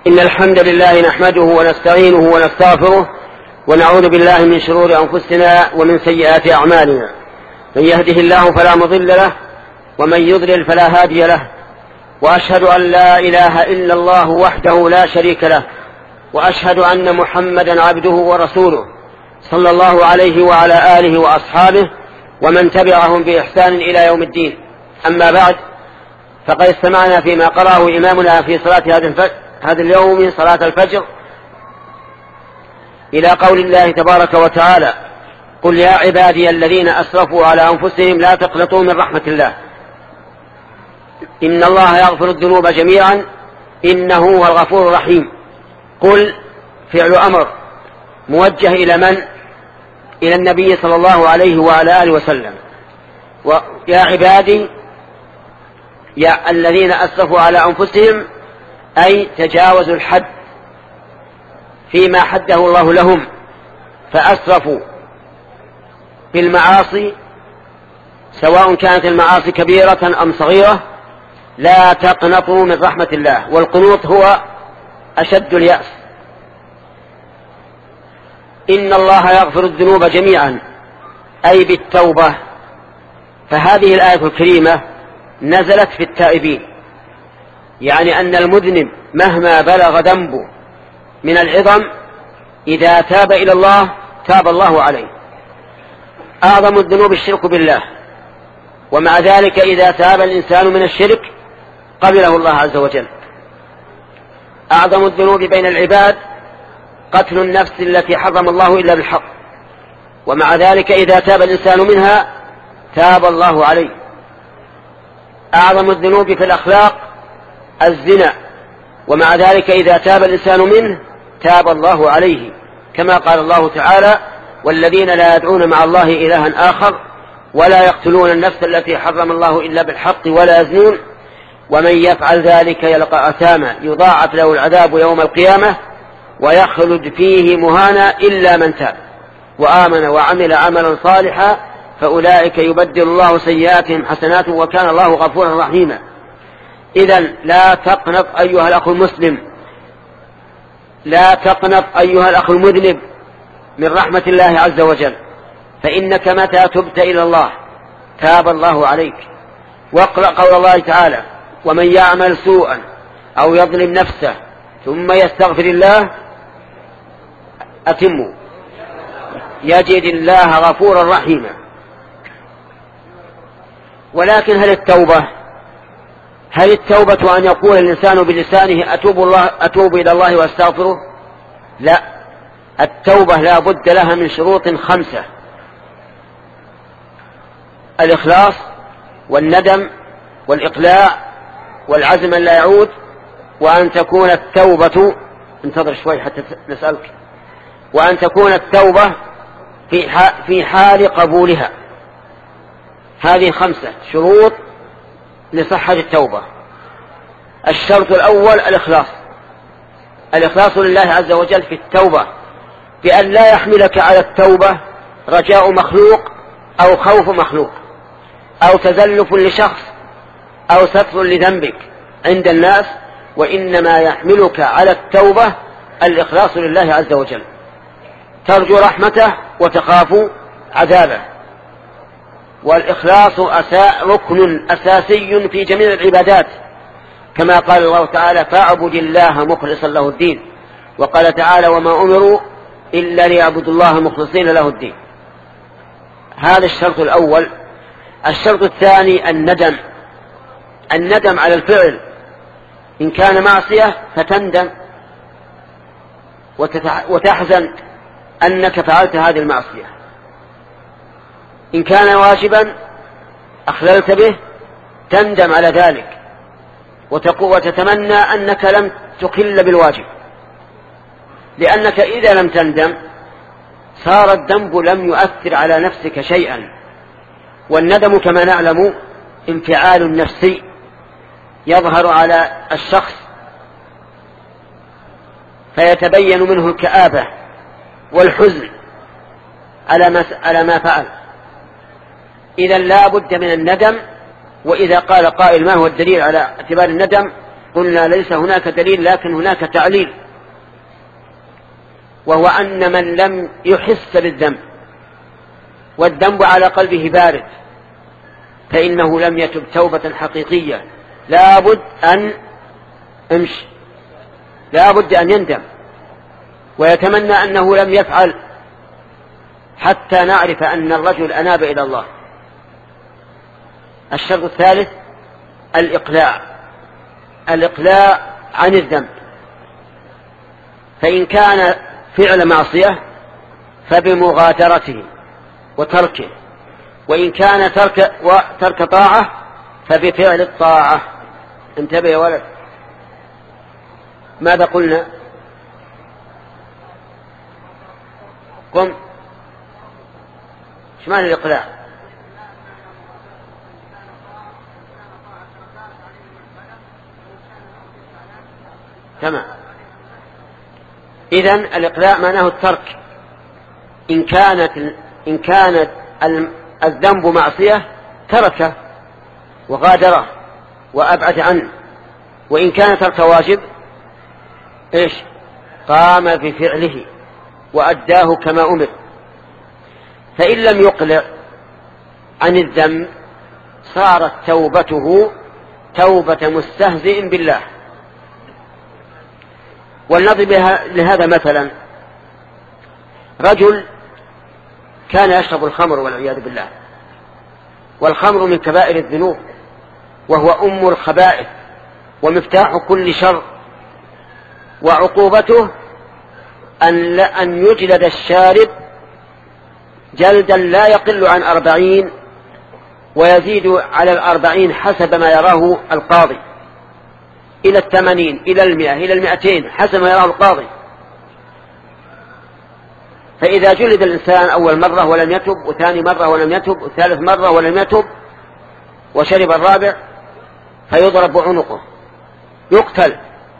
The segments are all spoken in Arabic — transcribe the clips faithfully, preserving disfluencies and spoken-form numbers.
إن الحمد لله نحمده ونستعينه ونستغفره ونعوذ بالله من شرور أنفسنا ومن سيئات أعمالنا. من يهده الله فلا مضل له ومن يضلل فلا هادي له، وأشهد أن لا إله إلا الله وحده لا شريك له، وأشهد أن محمدا عبده ورسوله صلى الله عليه وعلى آله وأصحابه ومن تبعهم بإحسان إلى يوم الدين. أما بعد، فقد استمعنا فيما قرأه إمامنا في صلاة هذا اليوم صلاة الفجر إلى قول الله تبارك وتعالى: قل يا عبادي الذين أسرفوا على أنفسهم لا تقنطوا من رحمة الله إن الله يغفر الذنوب جميعا إنه هو الغفور الرحيم. قل فعل أمر موجه إلى من؟ إلى النبي صلى الله عليه وعلى آله وسلم. ويا عبادي يا الذين أسرفوا على أنفسهم، أي تجاوزوا الحد فيما حده الله لهم، فأسرفوا بالمعاصي سواء كانت المعاصي كبيرة أم صغيرة. لا تقنطوا من رحمة الله، والقنوط هو أشد اليأس. إن الله يغفر الذنوب جميعا، أي بالتوبة. فهذه الآية الكريمة نزلت في التائبين، يعني أن المذنب مهما بلغ ذنبه من العظم إذا تاب إلى الله تاب الله عليه. أعظم الذنوب الشرك بالله، ومع ذلك إذا تاب الإنسان من الشرك قبله الله عز وجل. أعظم الذنوب بين العباد قتل النفس التي حرم الله إلا بالحق، ومع ذلك إذا تاب الإنسان منها تاب الله عليه. أعظم الذنوب في الأخلاق الزنا، ومع ذلك إذا تاب الإنسان منه تاب الله عليه، كما قال الله تعالى: والذين لا يدعون مع الله إلها آخر ولا يقتلون النفس التي حرم الله إلا بالحق ولا يزنون ومن يفعل ذلك يلقى أثاما يضاعف له العذاب يوم القيامة ويخلد فيه مهانا إلا من تاب وآمن وعمل عملا صالحا فأولئك يبدل الله سيئاتهم حسنات وكان الله غفورا رحيما. إذن لا تقنط أيها الأخ المسلم، لا تقنط أيها الأخ المذنب من رحمة الله عز وجل، فإنك متى تبت إلى الله تاب الله عليك. واقرأ قول الله تعالى: ومن يعمل سوءا أو يظلم نفسه ثم يستغفر الله أتموا يجد الله غفورا رحيما. ولكن هل التوبة هل التوبة أن يقول الإنسان بلسانه أتوب, الله أتوب إلى الله وأستغفره؟ لا، التوبة لا بد لها من شروط خمسة: الإخلاص والندم والإقلاع والعزم أن لا يعود، وأن تكون التوبة انتظر شوي حتى نسألك وأن تكون التوبة في حال قبولها. هذه خمسة شروط لصحة التوبة. الشرط الأول الإخلاص، الإخلاص لله عز وجل في التوبة، بأن لا يحملك على التوبة رجاء مخلوق أو خوف مخلوق أو تزلف لشخص أو ستر لذنبك عند الناس، وإنما يحملك على التوبة الإخلاص لله عز وجل، ترجو رحمته وتخاف عذابه. والإخلاص ركن أساسي في جميع العبادات، كما قال الله تعالى: فاعبد الله مخلصا له الدين. وقال تعالى: وما أمروا إلا ليعبدوا الله مخلصين له الدين. هذا الشرط الأول. الشرط الثاني الندم، الندم على الفعل. إن كان معصية فتندم وتحزن أنك فعلت هذه المعصية. إن كان واجبا أخللت به تندم على ذلك وتتمنى أنك لم تخل بالواجب، لأنك إذا لم تندم صار الذنب لم يؤثر على نفسك شيئا. والندم كما نعلم انفعال نفسي يظهر على الشخص فيتبين منه الكآبة والحزن على ما فعل. إذا لا بد من الندم. وإذا قال قائل: ما هو الدليل على اعتبار الندم؟ قلنا ليس هناك دليل لكن هناك تعليل، وهو أن من لم يحس بالذنب والذنب على قلبه بارد فإنه لم يتب توبة حقيقية، لا بد أن امشي لا بد أن يندم ويتمنى أنه لم يفعل حتى نعرف أن الرجل أناب إلى الله. الشرط الثالث الإقلاع الإقلاع عن الذنب، فإن كان فعل معصية فبمغادرته وتركه، وإن كان ترك, وترك طاعة فبفعل الطاعة. انتبه يا ولد، ماذا قلنا؟ قم. ايش معنى الإقلاع؟ تمام. إذن الإقلاع معناه الترك. إن كانت إن كانت الذنب معصية تركه وغادره وأبعد عنه، وإن كان ترك واجب إيش؟ قام بفعله وأداه كما أمر. فإن لم يقلع عن الذنب صارت توبته توبة مستهزئ بالله. ولنضرب لهذا مثلا، رجل كان يشرب الخمر والعياذ بالله، والخمر من كبائر الذنوب وهو أم الخبائث ومفتاح كل شر، وعقوبته أن, أن يجلد الشارب جلدا لا يقل عن أربعين ويزيد على الأربعين حسب ما يراه القاضي، إلى الثمانين إلى المئة إلى المئتين حسب ما يراه القاضي. فإذا جلد الإنسان أول مرة ولم يتب، وثاني مرة ولم يتب، وثالث مرة ولم يتب، وشرب الرابع، فيضرب عنقه يقتل.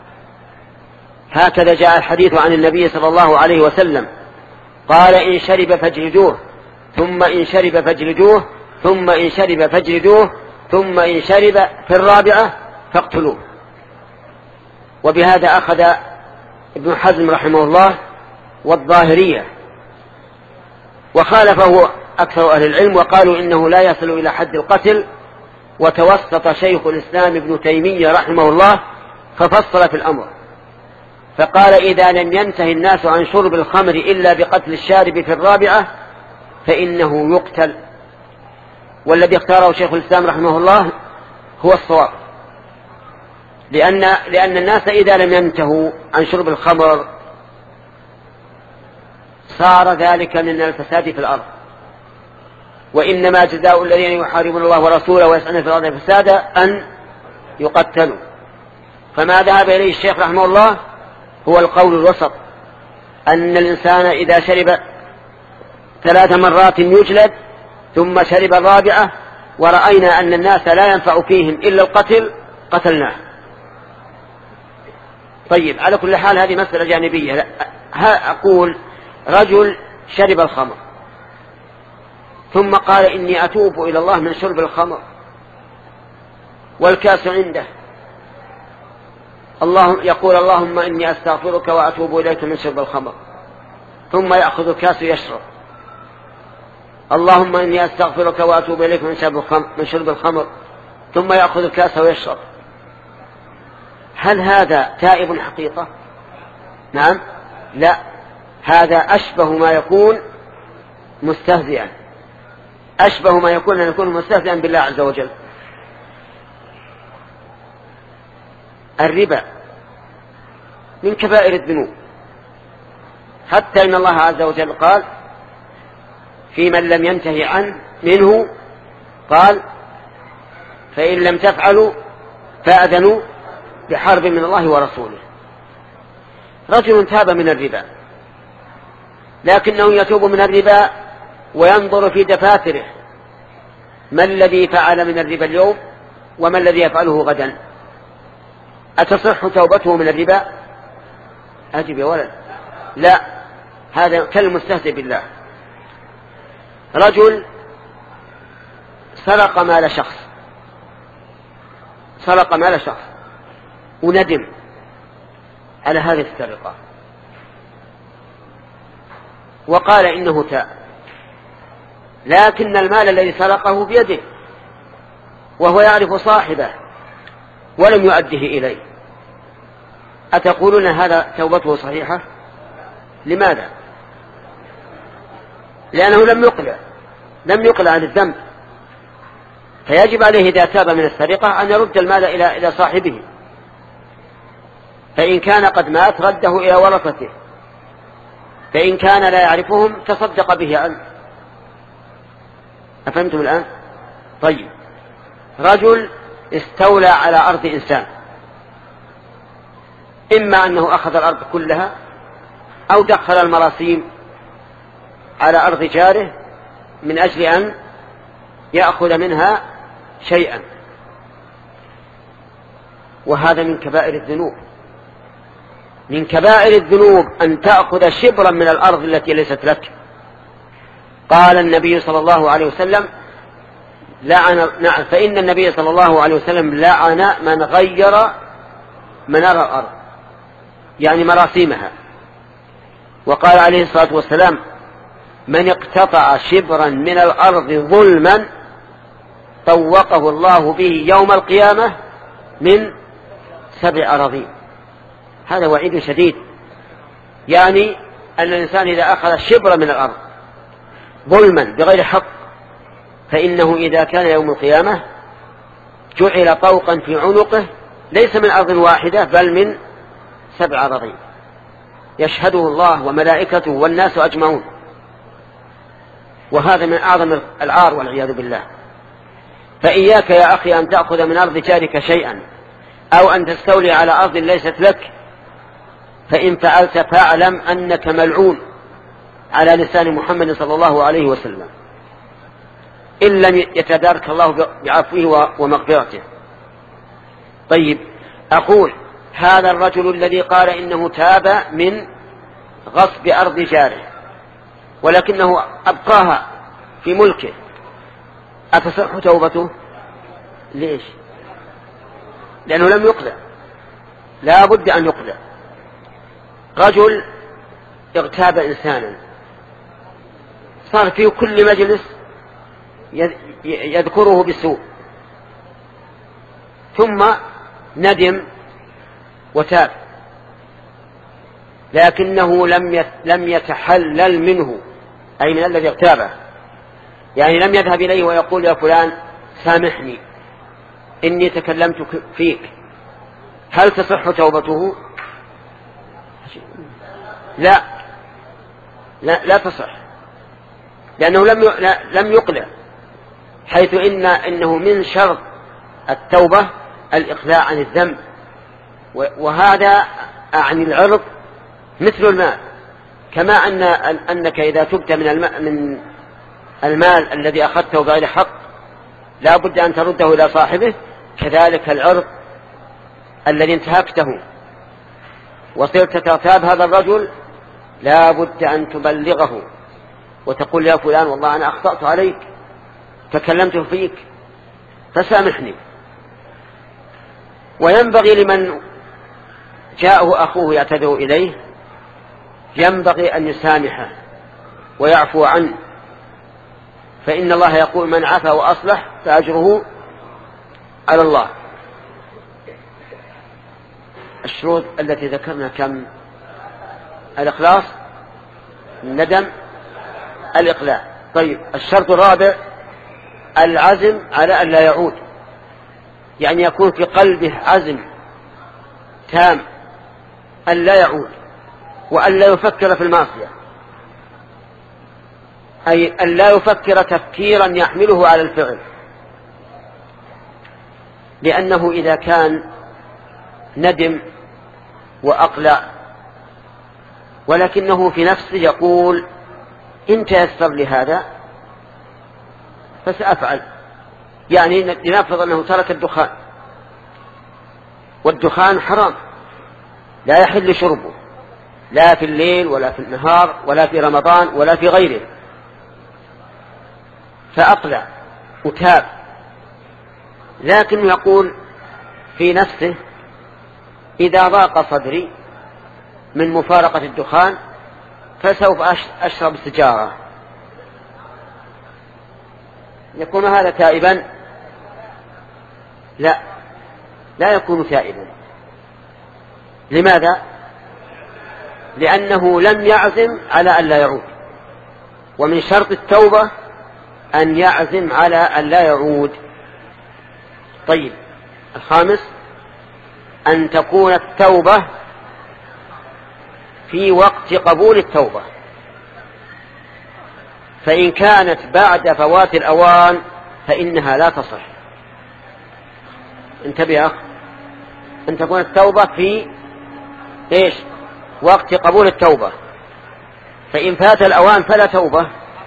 هكذا جاء الحديث عن النبي صلى الله عليه وسلم قال: إن شرب فاجلدوه، ثم إن شرب فاجلدوه، ثم إن شرب فاجلدوه، ثم إن شرب في الرابعة فاقتلوه. وبهذا أخذ ابن حزم رحمه الله والظاهرية، وخالفه أكثر أهل العلم وقالوا إنه لا يصل إلى حد القتل. وتوسط شيخ الإسلام ابن تيمية رحمه الله ففصل في الأمر فقال: إذا لم ينتهي الناس عن شرب الخمر إلا بقتل الشارب في الرابعة فإنه يقتل. والذي اختاره شيخ الإسلام رحمه الله هو الصواب، لأن, لأن الناس إذا لم ينتهوا عن شرب الخمر صار ذلك من الفساد في الأرض، وإنما جزاء الذين يحاربون الله ورسوله ويسعون في الأرض فسادا أن يقتلوا. فما ذهب إليه الشيخ رحمه الله هو القول الوسط، أن الإنسان إذا شرب ثلاث مرات يجلد، ثم شرب الرابعة ورأينا أن الناس لا ينفع فيهم إلا القتل قتلناه. طيب، على كل حال هذه مسألة جانبية. ها أقول رجل شرب الخمر ثم قال: إني أتوب إلى الله من شرب الخمر، والكاس عنده، الله يقول: اللهم إني أستغفرك وأتوب إليك من شرب الخمر، ثم يأخذ الكاس يشرب، اللهم إني أستغفرك وأتوب إليك من شرب الخمر, من شرب الخمر ثم يأخذ الكاس ويشرب. هل هذا تائب حقيقة؟ نعم. لا، هذا أشبه ما يكون مستهزئا، أشبه ما يكون أن يكون مستهزئا بالله عز وجل. الربا من كبائر الذنوب، حتى إن الله عز وجل قال في من لم ينتهي عنه منه، قال: فإن لم تفعلوا فأذنوا بحرب من الله ورسوله. رجل تاب من الربا لكنه يتوب من الربا وينظر في دفاتره ما الذي فعل من الربا اليوم وما الذي يفعله غدا، أتصح توبته من الربا؟ أجب يا ولد، لا، هذا كالمستهزئ بالله. رجل سرق مال شخص سرق مال شخص وندم على هذه السرقة وقال إنه تاب، لكن المال الذي سرقه بيده وهو يعرف صاحبه ولم يؤده إليه، أتقولون هذا توبته صحيحة؟ لماذا؟ لأنه لم يقلع لم يقلع عن الذنب، فيجب عليه إذا تاب من السرقة أن يرد المال إلى إلى صاحبه، فإن كان قد مات رده إلى ورثته، فإن كان لا يعرفهم تصدق به عنه. أفهمتم الآن؟ طيب، رجل استولى على أرض إنسان، إما أنه أخذ الأرض كلها أو دخل المراسيم على أرض جاره من أجل أن يأخذ منها شيئا، وهذا من كبائر الذنوب. من كبائر الذنوب أن تأخذ شبرا من الأرض التي ليست لك. قال النبي صلى الله عليه وسلم لعن نعم فإن النبي صلى الله عليه وسلم لعن من غير منار الأرض، يعني مراسيمها. وقال عليه الصلاة والسلام من اقتطع شبرا من الأرض ظلما طوقه الله به يوم القيامة من سبع أراضين. هذا وعيد شديد، يعني أن الإنسان إذا أخذ شبرا من الأرض ظلما بغير حق فإنه إذا كان يوم القيامة جعل طوقا في عنقه ليس من أرض واحدة بل من سبع أراضين يشهده الله وملائكته والناس أجمعون، وهذا من أعظم العار والعياذ بالله. فإياك يا أخي أن تأخذ من أرض جارك شيئا أو أن تستولي على أرض ليست لك، فإن فعلت فاعلم أنك ملعون على لسان محمد صلى الله عليه وسلم إن لم يتدارك الله بعفوه ومغفرته. طيب، أقول هذا الرجل الذي قال إنه تاب من غصب أرض جاره ولكنه أبقاها في ملكه، أتصح توبته؟ ليش؟ لأنه لم يقلع، لا بد أن يقلع. رجل اغتاب إنسانا صار في كل مجلس يذكره بسوء، ثم ندم وتاب، لكنه لم لم يتحلل منه، أي من الذي اغتابه، يعني لم يذهب إليه ويقول يا فلان سامحني إني تكلمت فيك. هل تصح توبته؟ لا لا, لا تصح، لأنه لم لم يقلع، حيث إن إنه من شرط التوبة الإقلاع عن الذنب، وهذا عن العرض مثل المال، كما أن أنك إذا تبت من المال, من المال الذي أخذته بغير حق لا بد أن ترده إلى صاحبه، كذلك العرض الذي انتهكته وصرت تغتاب هذا الرجل لا بد أن تبلغه وتقول يا فلان والله أنا أخطأت عليك تكلمت فيك فسامحني. وينبغي لمن جاءه أخوه يعتذر إليه ينبغي أن يسامحه ويعفو عنه، فإن الله يقول من عفا وأصلح فأجره على الله. الشروط التي ذكرنا كم؟ الإخلاص، الندم، الإقلاع. طيب، الشرط الرابع العزم على أن لا يعود، يعني يكون في قلبه عزم تام أن لا يعود وأن لا يفكر في المعصية، أي أن لا يفكر تفكيرا يحمله على الفعل، لأنه إذا كان ندم وأقلع ولكنه في نفسه يقول إن تيسر لي هذا فسأفعل، يعني لنفرض أنه ترك الدخان، والدخان حرام لا يحل شربه لا في الليل ولا في النهار ولا في رمضان ولا في غيره، فأقلع وتاب، لكن يقول في نفسه إذا ضاق صدري من مفارقة الدخان فسوف أشرب سجارة، يكون هذا تائبا؟ لا، لا يكون تائبا. لماذا؟ لأنه لم يعزم على أن لا يعود، ومن شرط التوبة أن يعزم على أن لا يعود. طيب، الخامس أن تكون التوبة في وقت قبول التوبة، فإن كانت بعد فوات الأوان فإنها لا تصح. انتبه يا أخ، أن تكون التوبة في إيش؟ وقت قبول التوبة، فإن فات الأوان فلا توبة.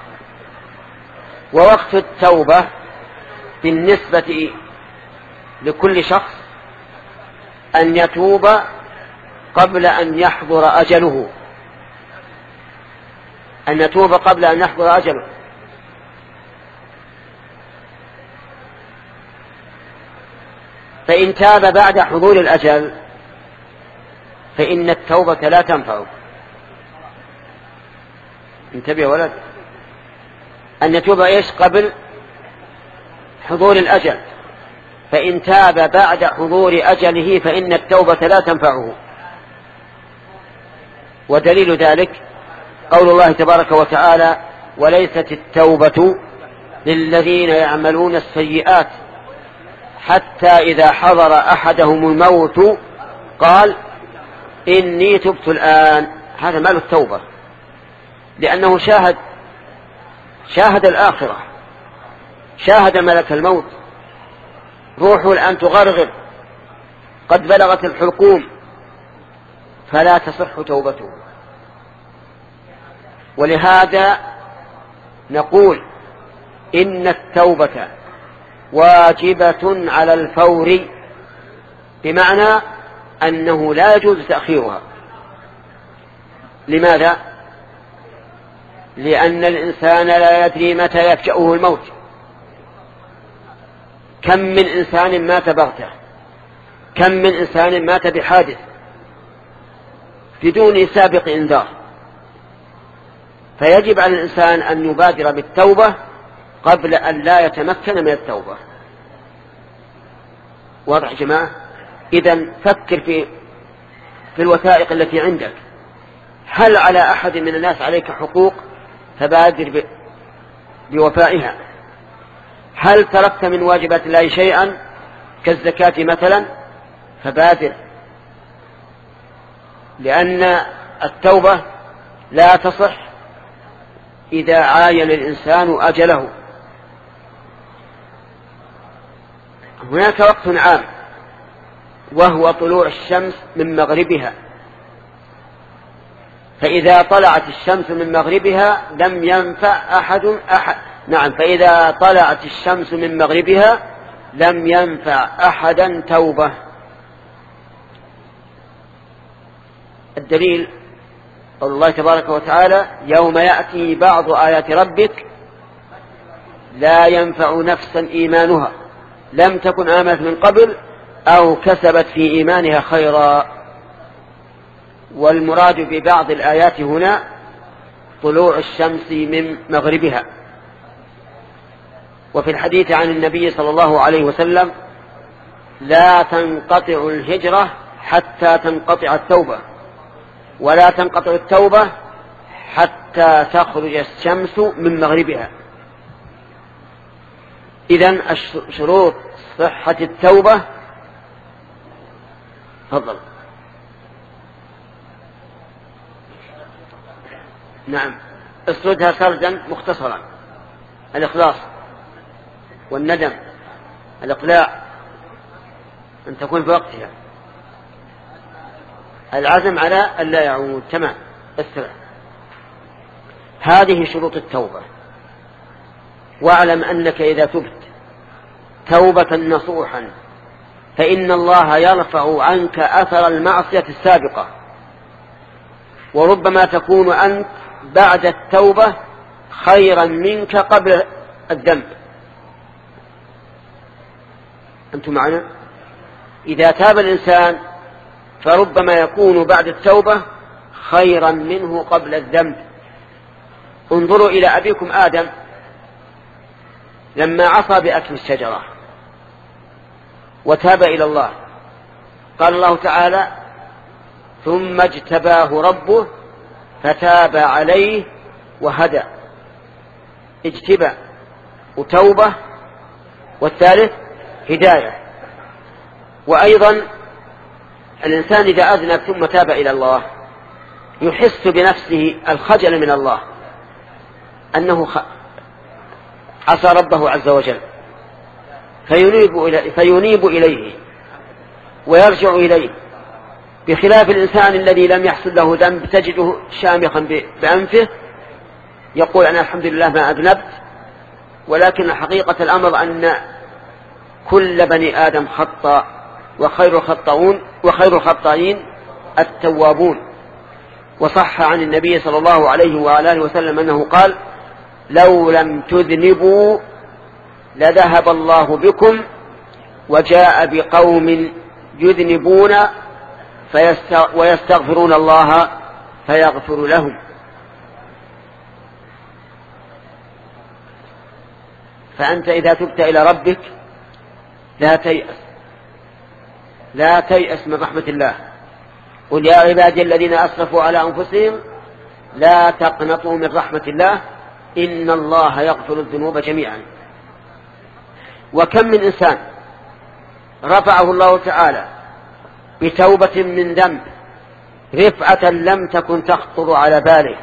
ووقت التوبة بالنسبة لكل شخص أن يتوب قبل أن يحضر أجله، أن يتوب قبل أن يحضر أجله. فإن تاب بعد حضور الأجل فإن التوبة لا تنفعه. انتبه يا ولد، أن يتوب إيش؟ قبل حضور الأجل، فإن تاب بعد حضور أجله فإن التوبة لا تنفعه. ودليل ذلك قول الله تبارك وتعالى: وليست التوبة للذين يعملون السيئات حتى إذا حضر أحدهم الموت قال إني تبت الآن. هذا مال التوبة، لأنه شاهد شاهد الآخرة، شاهد ملك الموت، روحه الآن تغرغر، قد بلغت الحلقوم، فلا تصح توبته. ولهذا نقول إن التوبة واجبة على الفور، بمعنى أنه لا يجوز تأخيرها. لماذا؟ لأن الإنسان لا يدري متى يفجأه الموت. كم من إنسان مات بغتة، كم من إنسان مات بحادث بدون سابق إنذار. فيجب على الإنسان أن يبادر بالتوبة قبل أن لا يتمكن من التوبة. واضح يا جماعة؟ إذن فكر في في الوثائق التي عندك، هل على أحد من الناس عليك حقوق؟ فبادر بوفائها. هل تركت من واجبات الله شيئا كالزكاة مثلا؟ فبادر، لأن التوبة لا تصح إذا عاين الإنسان أجله. هناك وقت عام وهو طلوع الشمس من مغربها، فإذا طلعت الشمس من مغربها لم ينفع أحد أحد نعم فإذا طلعت الشمس من مغربها لم ينفع أحدا توبة. الدليل قول الله تبارك وتعالى: يوم يأتي بعض آيات ربك لا ينفع نفسا إيمانها لم تكن آمنت من قبل أو كسبت في إيمانها خيرا. والمراد ببعض الآيات هنا طلوع الشمس من مغربها. وفي الحديث عن النبي صلى الله عليه وسلم: لا تنقطع الهجرة حتى تنقطع التوبة، ولا تنقطع التوبة حتى تخرج الشمس من مغربها. إذن شروط صحة التوبة. تفضل. نعم، اسردها سردا مختصرا: الإخلاص والندم، الإقلاع، أن تكون في وقتها، العزم على أن لا يعود. تمام، اسرع. هذه شروط التوبة. واعلم أنك إذا تبت توبة نصوحا فإن الله يرفع عنك أثر المعصية السابقة، وربما تكون أنت بعد التوبة خيرا منك قبل الذنب. أنتم معنا؟ إذا تاب الإنسان فربما يكون بعد التوبة خيرا منه قبل الذنب. انظروا إلى أبيكم آدم لما عصى بأكل الشجرة وتاب إلى الله، قال الله تعالى: ثم اجتباه ربه فتاب عليه وهدى. اجتبى وتوبة، والثالث هداية. وأيضا الإنسان إذا أذنب ثم تاب إلى الله يحس بنفسه الخجل من الله أنه عصى ربه عز وجل، فينيب إليه, فينيب إليه ويرجع إليه، بخلاف الإنسان الذي لم يحصل له ذنب تجده شامخا بأنفه يقول: أنا الحمد لله ما أذنبت. ولكن حقيقة الأمر أن كل بني آدم خطأ، وخير الخطاؤون وخير الخطائين التوابون. وصح عن النبي صلى الله عليه وآله وسلم أنه قال: لو لم تذنبوا لذهب الله بكم وجاء بقوم يذنبون ويستغفرون الله فيغفر لهم. فأنت إذا تبت إلى ربك لا تيأس لا تيأس من رحمة الله. قل يا عبادي الذين أسرفوا على أنفسهم لا تقنطوا من رحمة الله إن الله يغفر الذنوب جميعا. وكم من إنسان رفعه الله تعالى بتوبة من ذنب رفعة لم تكن تخطر على باله.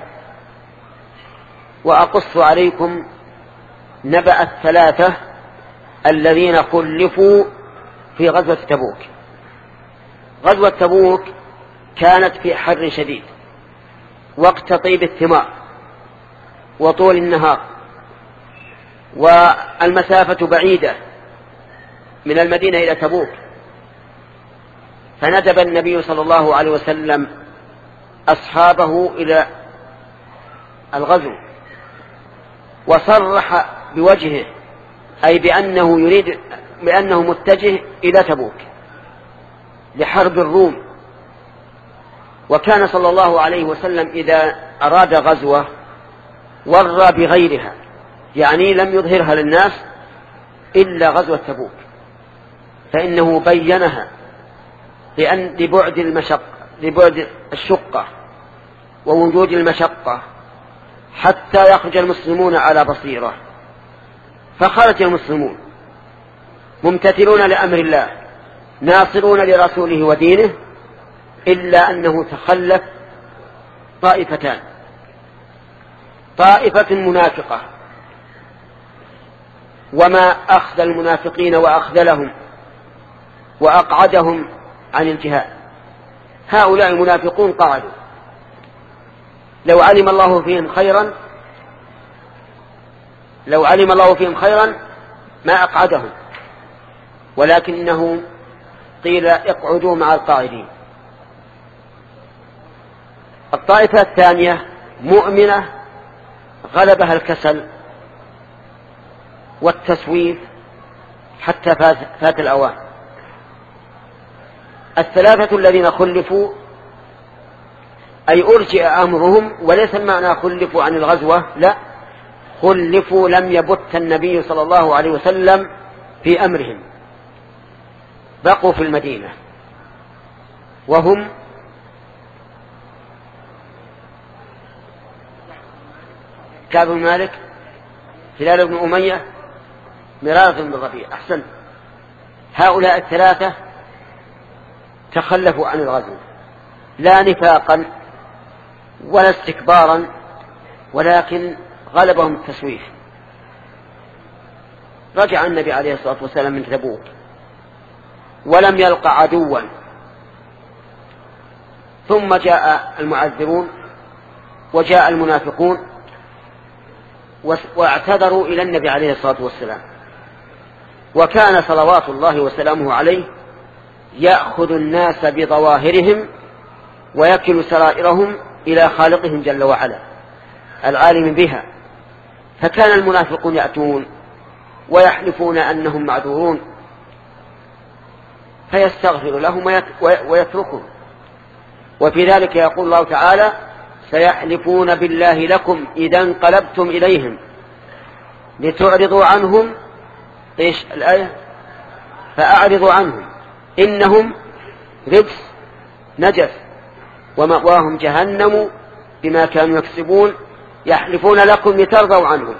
وأقص عليكم نبأ الثلاثة الذين خلفوا في غزوة تبوك. غزوة تبوك كانت في حر شديد، وقت طيب الثمار وطول النهار، والمسافة بعيدة من المدينة إلى تبوك. فندب النبي صلى الله عليه وسلم أصحابه إلى الغزو، وصرح بوجهه أي بأنه يريد بأنه متجه إلى تبوك لحرب الروم. وكان صلى الله عليه وسلم إذا أراد غزوة ورى بغيرها، يعني لم يظهرها للناس إلا غزوة تبوك، فإنه بينها لأن لبعد المشقة لبعد الشقة ووجود المشقة حتى يخرج المسلمون على بصيرة. فخرج المسلمون ممتثلون لأمر الله ناصرون لرسوله ودينه، إلا أنه تخلف طائفتان: طائفة منافقة، وما أخذ المنافقين وأخذلهم وأقعدهم عن الجهاد. هؤلاء منافقون قعدوا، لو علم الله فيهم خيرا لو علم الله فيهم خيرا ما أقعدهم، ولكنه قيل اقعدوا مع القاعدين. الطائفة الثانية مؤمنة غلبها الكسل والتسويف حتى فات الأوان. الثلاثة الذين خلفوا أي أرجئ أمرهم، وليس المعنى خلفوا عن الغزوة، لا، خلفوا لم يبت النبي صلى الله عليه وسلم في أمرهم، بقوا في المدينة. وهم كعب بن مالك، هلال بن أمية، مرارة بن الربيع. أحسن. هؤلاء الثلاثة تخلفوا عن الغزو، لا نفاقا ولا استكبارا، ولكن غلبهم التسويف. رجع النبي عليه الصلاة والسلام من تبوك ولم يلقى عدوا، ثم جاء المعذرون وجاء المنافقون واعتذروا إلى النبي عليه الصلاة والسلام. وكان صلوات الله وسلامه عليه يأخذ الناس بظواهرهم ويكل سرائرهم إلى خالقهم جل وعلا العالم بها. فكان المنافقون يأتون ويحلفون أنهم معذورون فيستغفر لهم ويتركهم وفي ذلك يقول الله تعالى سيحلفون بالله لكم إذا انقلبتم إليهم لتعرضوا عنهم. إيش الآية؟ فأعرضوا عنهم إنهم رجس نجس ومأواهم جهنم بما كانوا يكسبون يحلفون لكم لترضوا عنهم.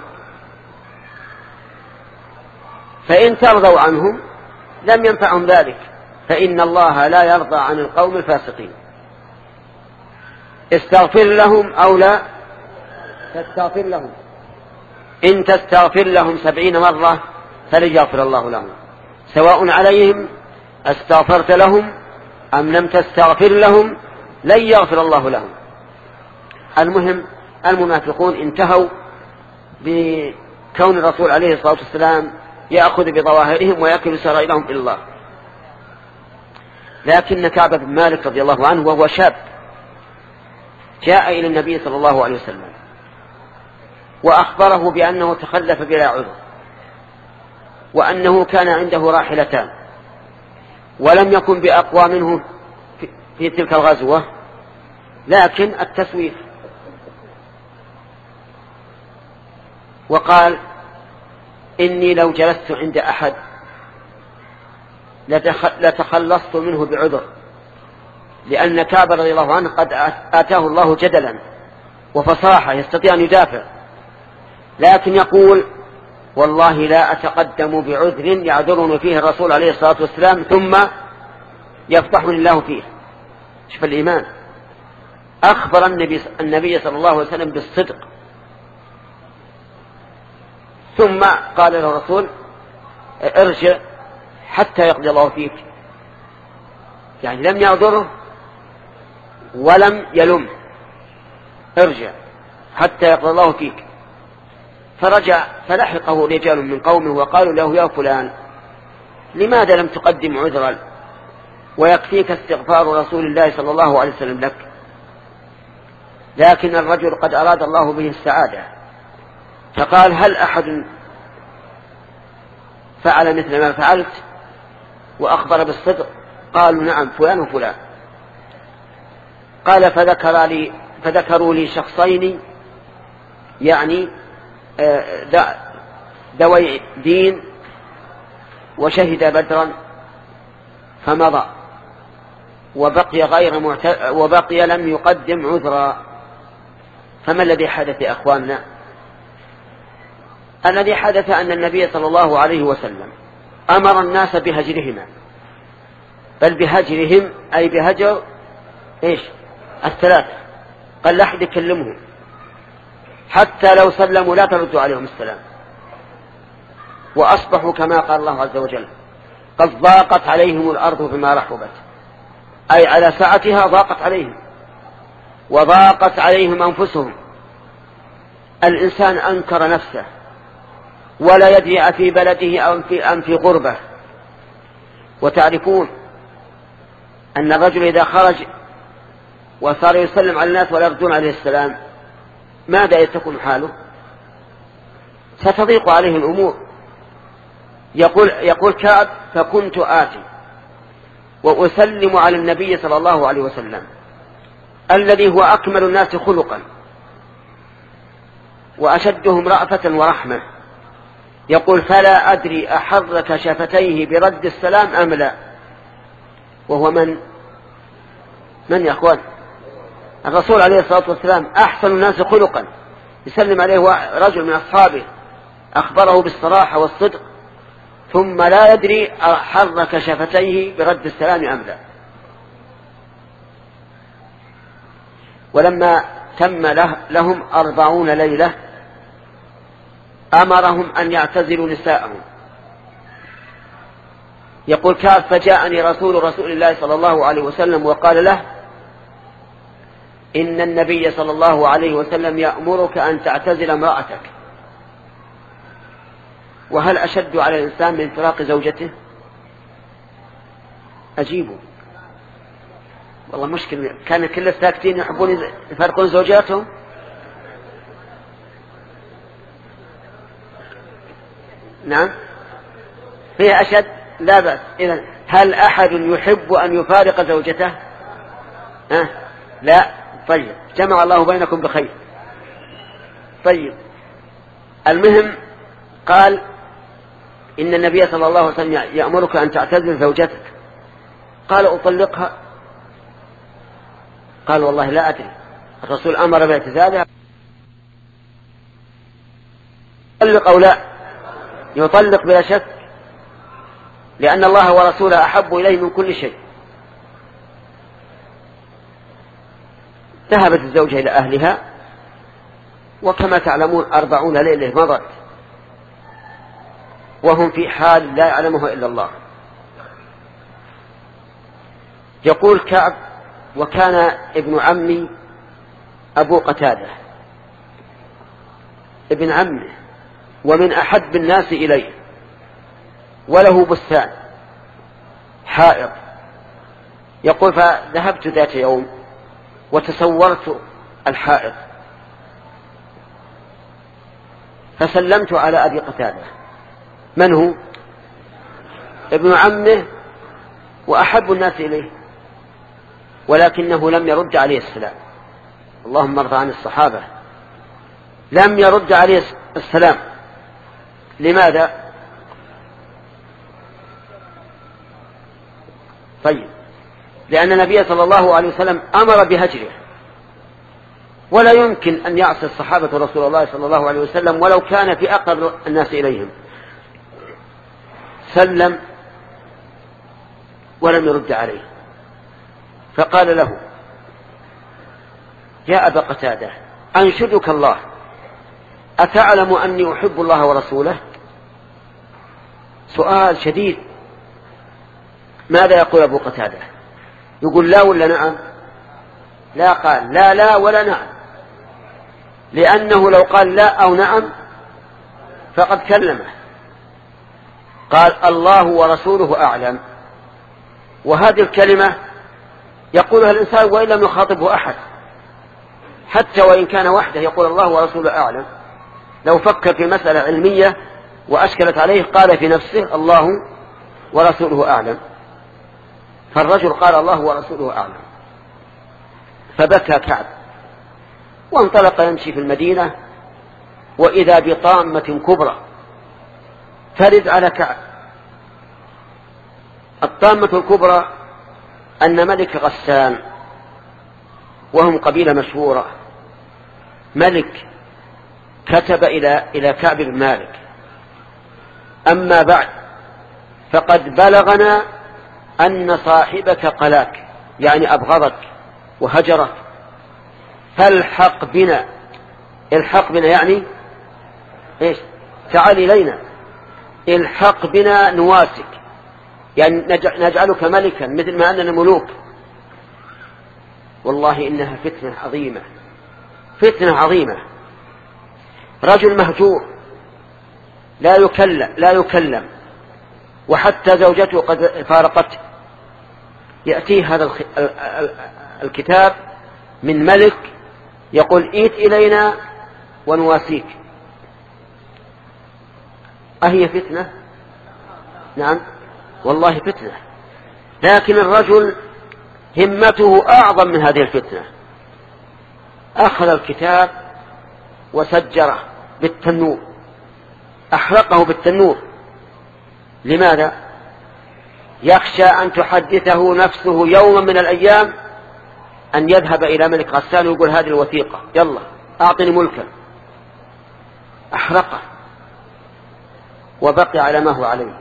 فإن ترضوا عنهم لم ينفعهم ذلك، فإن الله لا يرضى عن القوم الفاسقين. استغفر لهم أو لا تستغفر لهم، إن تستغفر لهم سبعين مرة فلن يغفر الله لهم سواء عليهم استغفرت لهم أم لم تستغفر لهم لن يغفر الله لهم. المهم المنافقون انتهوا بكون الرسول عليه الصلاة والسلام يأخذ بظواهرهم ويأكل سرائرهم إلى الله. لكن كعب بن مالك رضي الله عنه وهو شاب جاء إلى النبي صلى الله عليه وسلم وأخبره بأنه تخلف بلا عذر، وأنه كان عنده راحلتان ولم يكن بأقوى منه في تلك الغزوة، لكن التسويف. وقال إني لو جلست عند أحد لتخلصت منه بعذر، لأن كعب رضي الله عنه قد آتاه الله جدلا وفصاحة يستطيع أن يدافع، لكن يقول والله لا أتقدم بعذر يعذرني فيه الرسول عليه الصلاة والسلام ثم يفتحني الله فيه. شوف الإيمان. أخبر النبي, النبي صلى الله عليه وسلم بالصدق، ثم قال له الرسول ارجع حتى يقضي الله فيك، يعني لم يعذره ولم يلم، ارجع حتى يقضي الله فيك. فرجع فلحقه رجال من قومه وقالوا له يا فلان لماذا لم تقدم عذرا ويكفيك استغفار رسول الله صلى الله عليه وسلم لك؟ لكن الرجل قد أراد الله به السعادة، فقال هل أحد فعل مثل ما فعلت وأخبر بالصدق؟ قالوا نعم فلان وفلان. قال فذكر لي فذكروا لي شخصين يعني ذوي دين وشهد بدرا فمضى وبقي غير معت... وبقي لم يقدم عذرا. فما الذي حدث يا أخواننا؟ الذي حدث أن النبي صلى الله عليه وسلم أمر الناس بهجرهما، بل بهجرهم أي بهجر إيش الثلاثة، قال لا أحد يكلمهم حتى لو سلموا لا تردوا عليهم السلام. وأصبحوا كما قال الله عز وجل قد ضاقت عليهم الأرض بما رحبت، أي على سعتها ضاقت عليهم وضاقت عليهم أنفسهم. الإنسان أنكر نفسه ولا يدري أفي بلده أم في, أم في غربة. وتعرفون أن الرجل إذا خرج وصار يسلم على الناس ولا يردون عليه السلام ماذا تكون حاله؟ ستضيق عليه الأمور. يقول, يقول كعب فكنت آتي وأسلم على النبي صلى الله عليه وسلم الذي هو أكمل الناس خلقا وأشدهم رأفة ورحمة، يقول فلا أدري أحرك شفتيه برد السلام أم لا. وهو من من يا أخوان؟ الرسول عليه الصلاة والسلام أحسن الناس خلقا، يسلم عليه رجل من أصحابه أخبره بالصراحة والصدق ثم لا يدري أحرك شفتيه برد السلام أم لا. ولما تم له لهم أربعون ليلة أمرهم أن يعتزلوا نساءهم. يقول كعب فجاءني رسول رسول الله صلى الله عليه وسلم وقال له إن النبي صلى الله عليه وسلم يأمرك أن تعتزل امرأتك. وهل أشد على الإنسان من فراق زوجته؟ أجيبوا والله مشكلة، كان كل الساكتين يحبون يفرقون زوجاتهم. نعم فيه أشد لا بأس. إذن هل أحد يحب أن يفارق زوجته؟ أه؟ لا. طيب جمع الله بينكم بخير. طيب المهم قال إن النبي صلى الله عليه وسلم يأمرك أن تعتزل زوجتك. قال أطلقها؟ قال والله لا أدري، الرسول أمر باعتزالها. يطلق أو لا؟ يطلق بلا شك، لأن الله ورسوله أحب إليه من كل شيء. ذهبت الزوجة إلى أهلها، وكما تعلمون أربعون ليلة مضت وهم في حال لا يعلمها إلا الله. يقول كعب: وكان ابن عمي أبو قتادة ابن عمه ومن أحب الناس إليه، وله بستان حائط. يقول فذهبت ذات يوم وتصورت الحائط، فسلمت على أبي قتادة. من هو؟ ابن عمه وأحب الناس إليه، ولكنه لم يرد عليه السلام. اللهم ارضى عن الصحابة. لم يرد عليه السلام. لماذا؟ طيب لأن النبي صلى الله عليه وسلم أمر بهجره، ولا يمكن أن يعصي الصحابة رسول الله صلى الله عليه وسلم ولو كان في أقرب الناس إليهم. سلم ولم يرد عليه، فقال له: يا أبا قتادة أنشدك الله، أتعلم أني أحب الله ورسوله؟ سؤال شديد. ماذا يقول أبو قتادة؟ يقول لا ولا نعم؟ لا. قال لا لا ولا نعم، لأنه لو قال لا أو نعم فقد كلمه. قال الله ورسوله أعلم. وهذه الكلمة يقولها الإنسان وإن لم يخاطبه أحد، حتى وإن كان وحده يقول الله ورسوله أعلم. لو فكر في مسألة علمية وأشكلت عليه قال في نفسه الله ورسوله أعلم. فالرجل قال الله ورسوله أعلم، فبكى كعب وانطلق يمشي في المدينة، وإذا بطامة كبرى ترد على كعب. الطامة الكبرى أن ملك غسان، وهم قبيلة مشهورة، ملك كتب إلى إلى كعب بن مالك: أما بعد فقد بلغنا أن صاحبك قلاك، يعني أبغضك وهجرك، فالحق بنا. الحق بنا يعني إيش؟ تعال إلينا، الحق بنا نواسك، يعني نجعلك ملكا مثل ما أننا ملوك. والله إنها فتنة عظيمة، فتنة عظيمة. رجل مهجور لا يكلم لا يكلم وحتى زوجته قد فارقته، يأتيه هذا الكتاب من ملك يقول: ائت إلينا ونواسيك. أهي فتنة؟ نعم والله فتنة. لكن الرجل همته أعظم من هذه الفتنة. أخذ الكتاب وسجره بالتنور، أحرقه بالتنور. لماذا؟ يخشى أن تحدثه نفسه يوما من الأيام أن يذهب إلى ملك غسان ويقول: هذه الوثيقة، يلا أعطني ملكا. أحرقه وبقي على ما هو عليه.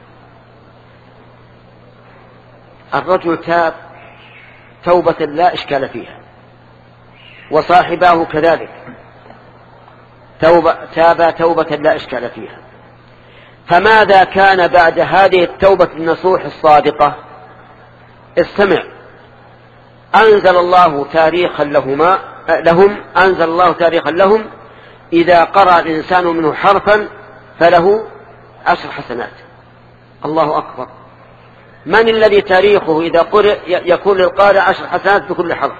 الرجل تاب توبة لا إشكال فيها، وصاحباه كذلك توبة تابا توبة لا إشكال فيها. فماذا كان بعد هذه التوبة النصوح الصادقة؟ استمع. أنزل الله تاريخا لهما لهم أنزل الله تاريخا لهم: إذا قرأ الإنسان منه حرفا فله عشر حسنات. الله أكبر. من الذي تاريخه إذا قرأ يكون للقارئ عشر حسنات بكل حرف؟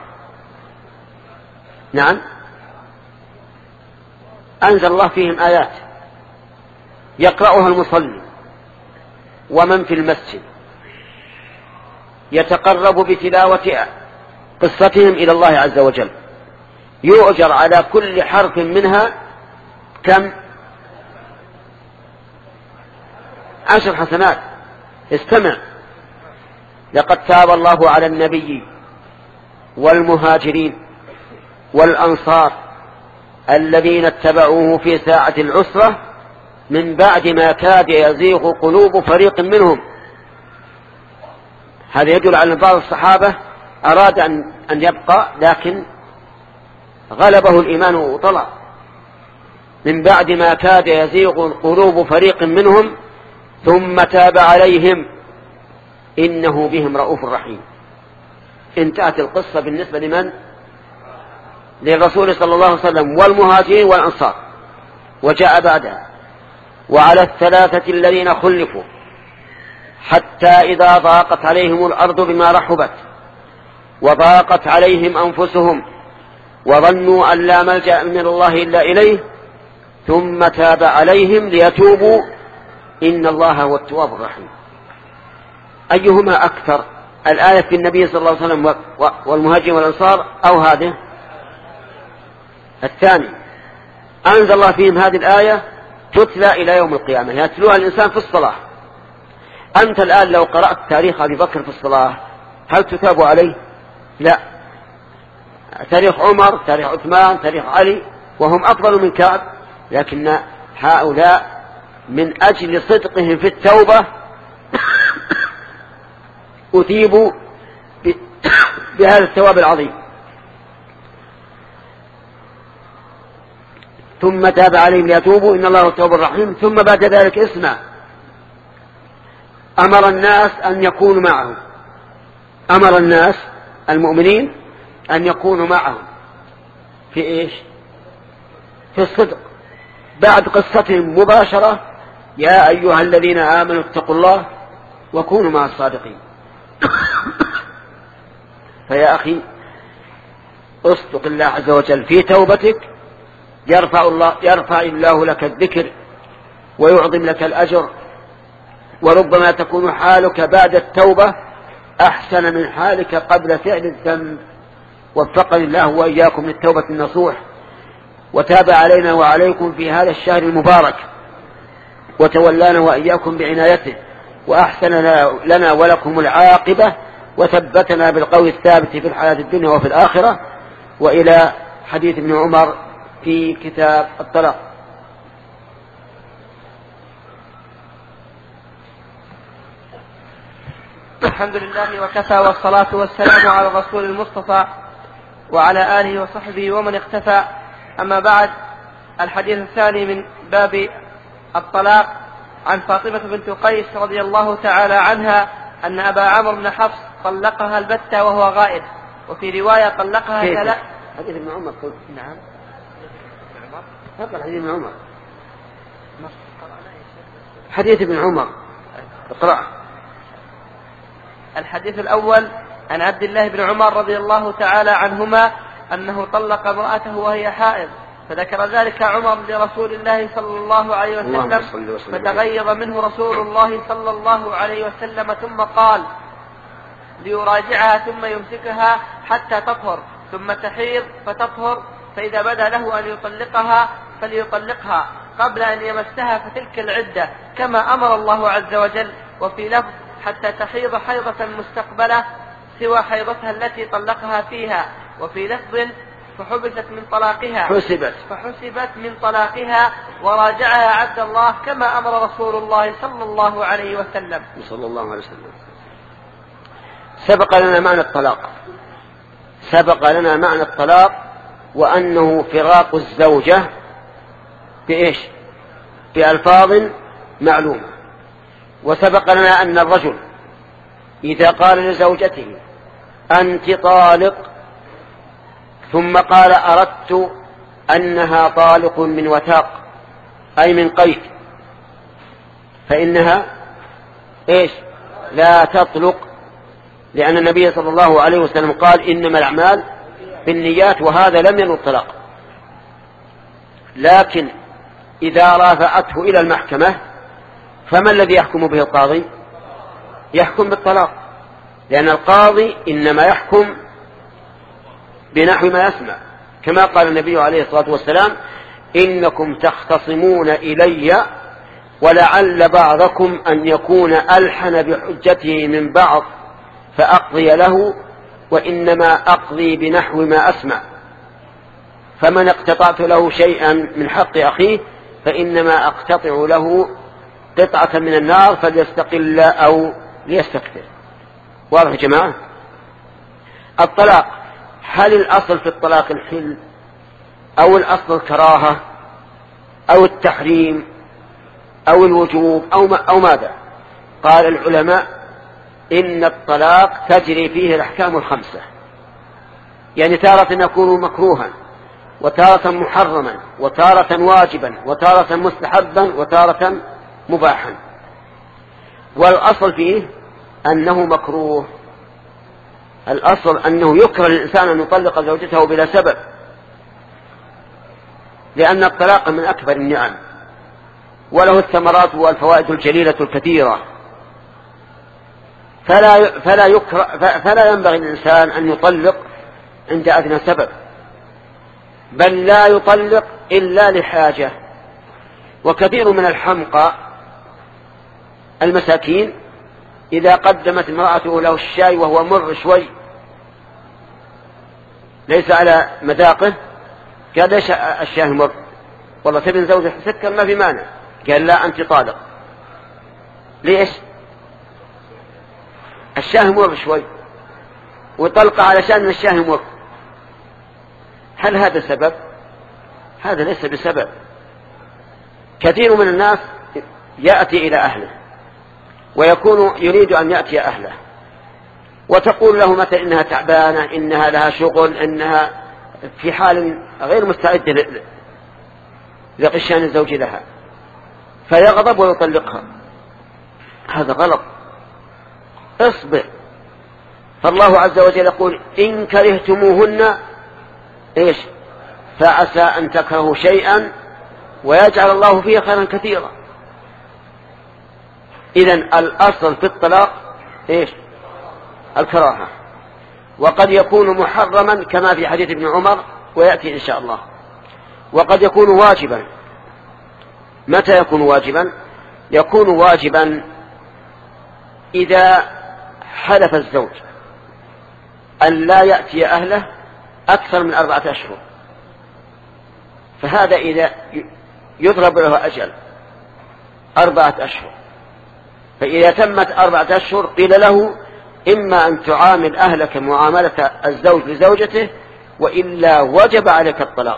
نعم، أنزل الله فيهم آيات يقرأها المصلي ومن في المسجد، يتقرب بتلاوة قصتهم إلى الله عز وجل، يؤجر على كل حرف منها كم؟ عشر حسنات. استمع: لقد تاب الله على النبي والمهاجرين والأنصار الذين اتبعوه في ساعة العسرة من بعد ما كاد يزيغ قلوب فريق منهم. هذا يدل على أن بعض الصحابة أراد أن يبقى لكن غلبه الإيمان وطلع. من بعد ما كاد يزيغ قلوب فريق منهم ثم تاب عليهم إنه بهم رؤوف رحيم. انتهت القصة بالنسبة لمن؟ للرسول صلى الله عليه وسلم والمهاجرين والأنصار. وجاء بعدها: وعلى الثلاثة الذين خلفوا حتى إذا ضاقت عليهم الأرض بما رحبت وضاقت عليهم أنفسهم وظنوا أن لا ملجأ من الله إلا إليه ثم تاب عليهم ليتوبوا إن الله هو التواب الرحيم. أيهما أكثر، الآية في النبي صلى الله عليه وسلم والمهاجرين والأنصار أو هذه الثاني؟ أنزل الله فيهم هذه الآية تتلى إلى يوم القيامة، يتلوها الإنسان في الصلاة. أنت الآن لو قرأت تاريخ أبي بكر في الصلاة هل تتاب عليه؟ لا. تاريخ عمر، تاريخ عثمان، تاريخ علي، وهم أفضل من كعب، لكن هؤلاء من أجل صدقهم في التوبة أثيبوا بهذا الثواب العظيم. ثم تاب عليهم ليتوبوا إن الله هو التواب الرحيم. ثم بعد ذلك اسمع: أمر الناس أن يكونوا معه، أمر الناس المؤمنين أن يكونوا معه في إيش؟ في الصدق. بعد قصتهم مباشرة: يا أيها الذين آمنوا اتقوا الله وكونوا مع الصادقين. فيا أخي اصدق الله عز وجل في توبتك يرفع الله, يرفع الله لك الذكر ويعظم لك الأجر. وربما تكون حالك بعد التوبة أحسن من حالك قبل فعل الذنب. وفقني الله وإياكم للتوبة النصوح، وتاب علينا وعليكم في هذا الشهر المبارك، وتولانا وإياكم بعنايته، وأحسن لنا ولكم العاقبة، وثبتنا بالقول الثابت في الحياة الدنيا وفي الآخرة. وإلى حديث ابن عمر في كتاب الطلاق. الحمد لله وكفى، والصلاة والسلام على الرسول المصطفى وعلى آله وصحبه ومن اقتفى. أما بعد، الحديث الثاني من باب الطلاق عن فاطمة بنت قيس رضي الله تعالى عنها أن أبا عمرو بن حفص طلقها البتة وهو غائب، وفي رواية طلقها ثلاث. حديث ابن عمر. نعم، اقرأ حديث ابن عمر. حديث ابن عمر اقرأ. الحديث الأول عن عبد الله بن عمر رضي الله تعالى عنهما أنه طلق امرأته وهي حائض، فذكر ذلك عمر لرسول الله صلى الله عليه وسلم، فتغيظ منه رسول الله صلى الله عليه وسلم، ثم قال ليراجعها ثم يمسكها حتى تطهر، ثم تحيض فتطهر، فإذا بدا له أن يطلقها فليطلقها قبل أن يمسها، فتلك العدة كما أمر الله عز وجل. وفي لفظ حتى تحيض حيضة مستقبلة سوى حيضتها التي طلقها فيها. وفي لفظ فحبست من طلاقها حسبت فحسبت من طلاقها وراجعها عبد الله كما أمر رسول الله صلى الله عليه وسلم. صلى الله عليه وسلم. سبق لنا معنى الطلاق سبق لنا معنى الطلاق وأنه فراق الزوجة بإيش؟ بألفاظ معلومة. وسبق لنا أن الرجل إذا قال لزوجته أنت طالق ثم قال أردت أنها طالق من وثاق أي من قيد، فإنها إيش؟ لا تطلق، لأن النبي صلى الله عليه وسلم قال إنما الأعمال بالنيات، وهذا لم ينو الطلاق. لكن إذا رافعته إلى المحكمة فما الذي يحكم به القاضي؟ يحكم بالطلاق، لأن القاضي إنما يحكم بنحو ما يسمع، كما قال النبي عليه الصلاة والسلام: إنكم تختصمون إلي ولعل بعضكم أن يكون ألحن بحجته من بعض فأقضي له، وإنما أقضي بنحو ما أسمع، فمن اقتطعت له شيئا من حق أخيه فإنما أقتطع له قطعة من النار فليستقل أو ليستكثر. واضح يا جماعة؟ الطلاق، هل الأصل في الطلاق الحل أو الأصل الكراهة أو التحريم أو الوجوب أو, ما أو ماذا؟ قال العلماء إن الطلاق تجري فيه الأحكام الخمسة، يعني تارة يكون مكروها، وتارة محرما، وتارة واجبا، وتارة مستحبا، وتارة مباحا. والأصل فيه أنه مكروه، الأصل أنه يكره الإنسان أن يطلق زوجته بلا سبب، لأن الطلاق من أكبر النعم وله الثمرات والفوائد الجليلة الكثيرة، فلا, فلا, يكره فلا ينبغي الإنسان أن يطلق عند أدنى سبب، بل لا يطلق إلا لحاجة. وكثير من الحمقى المساكين إذا قدمت امرأته له الشاي وهو مر شوي ليس على مذاقه قال: ليش الشاي مر؟ والله تبين زوجة سكر ما في مانع. قال: لا، أنت طالق. ليش؟ الشاي مر شوي، وطلق علشان الشاي مر. هل هذا سبب؟ هذا ليس بسبب. كثير من الناس يأتي إلى أهله ويكون يريد أن يأتي أهله، وتقول له مثلا إنها تعبانة، إنها لها شغل، إنها في حال غير مستعدة لغشان الزوج لها، فيغضب ويطلقها. هذا غلط. اصبر، فالله عز وجل يقول: إن كرهتموهن إيش فعسى أن تكرهوا شيئا ويجعل الله فيه خيرا كثيرا. إذن الأصل في الطلاق إيش؟ الكراهة، وقد يكون محرما كما في حديث ابن عمر ويأتي إن شاء الله، وقد يكون واجبا. متى يكون واجبا؟ يكون واجبا إذا حلف الزوج أن لا يأتي أهله أكثر من أربعة أشهر، فهذا إذا يضرب له أجل أربعة أشهر، فإذا تمت أربعة أشهر قيل له: إما أن تعامل أهلك معاملة الزوج لزوجته، وإلا وجب عليك الطلاق.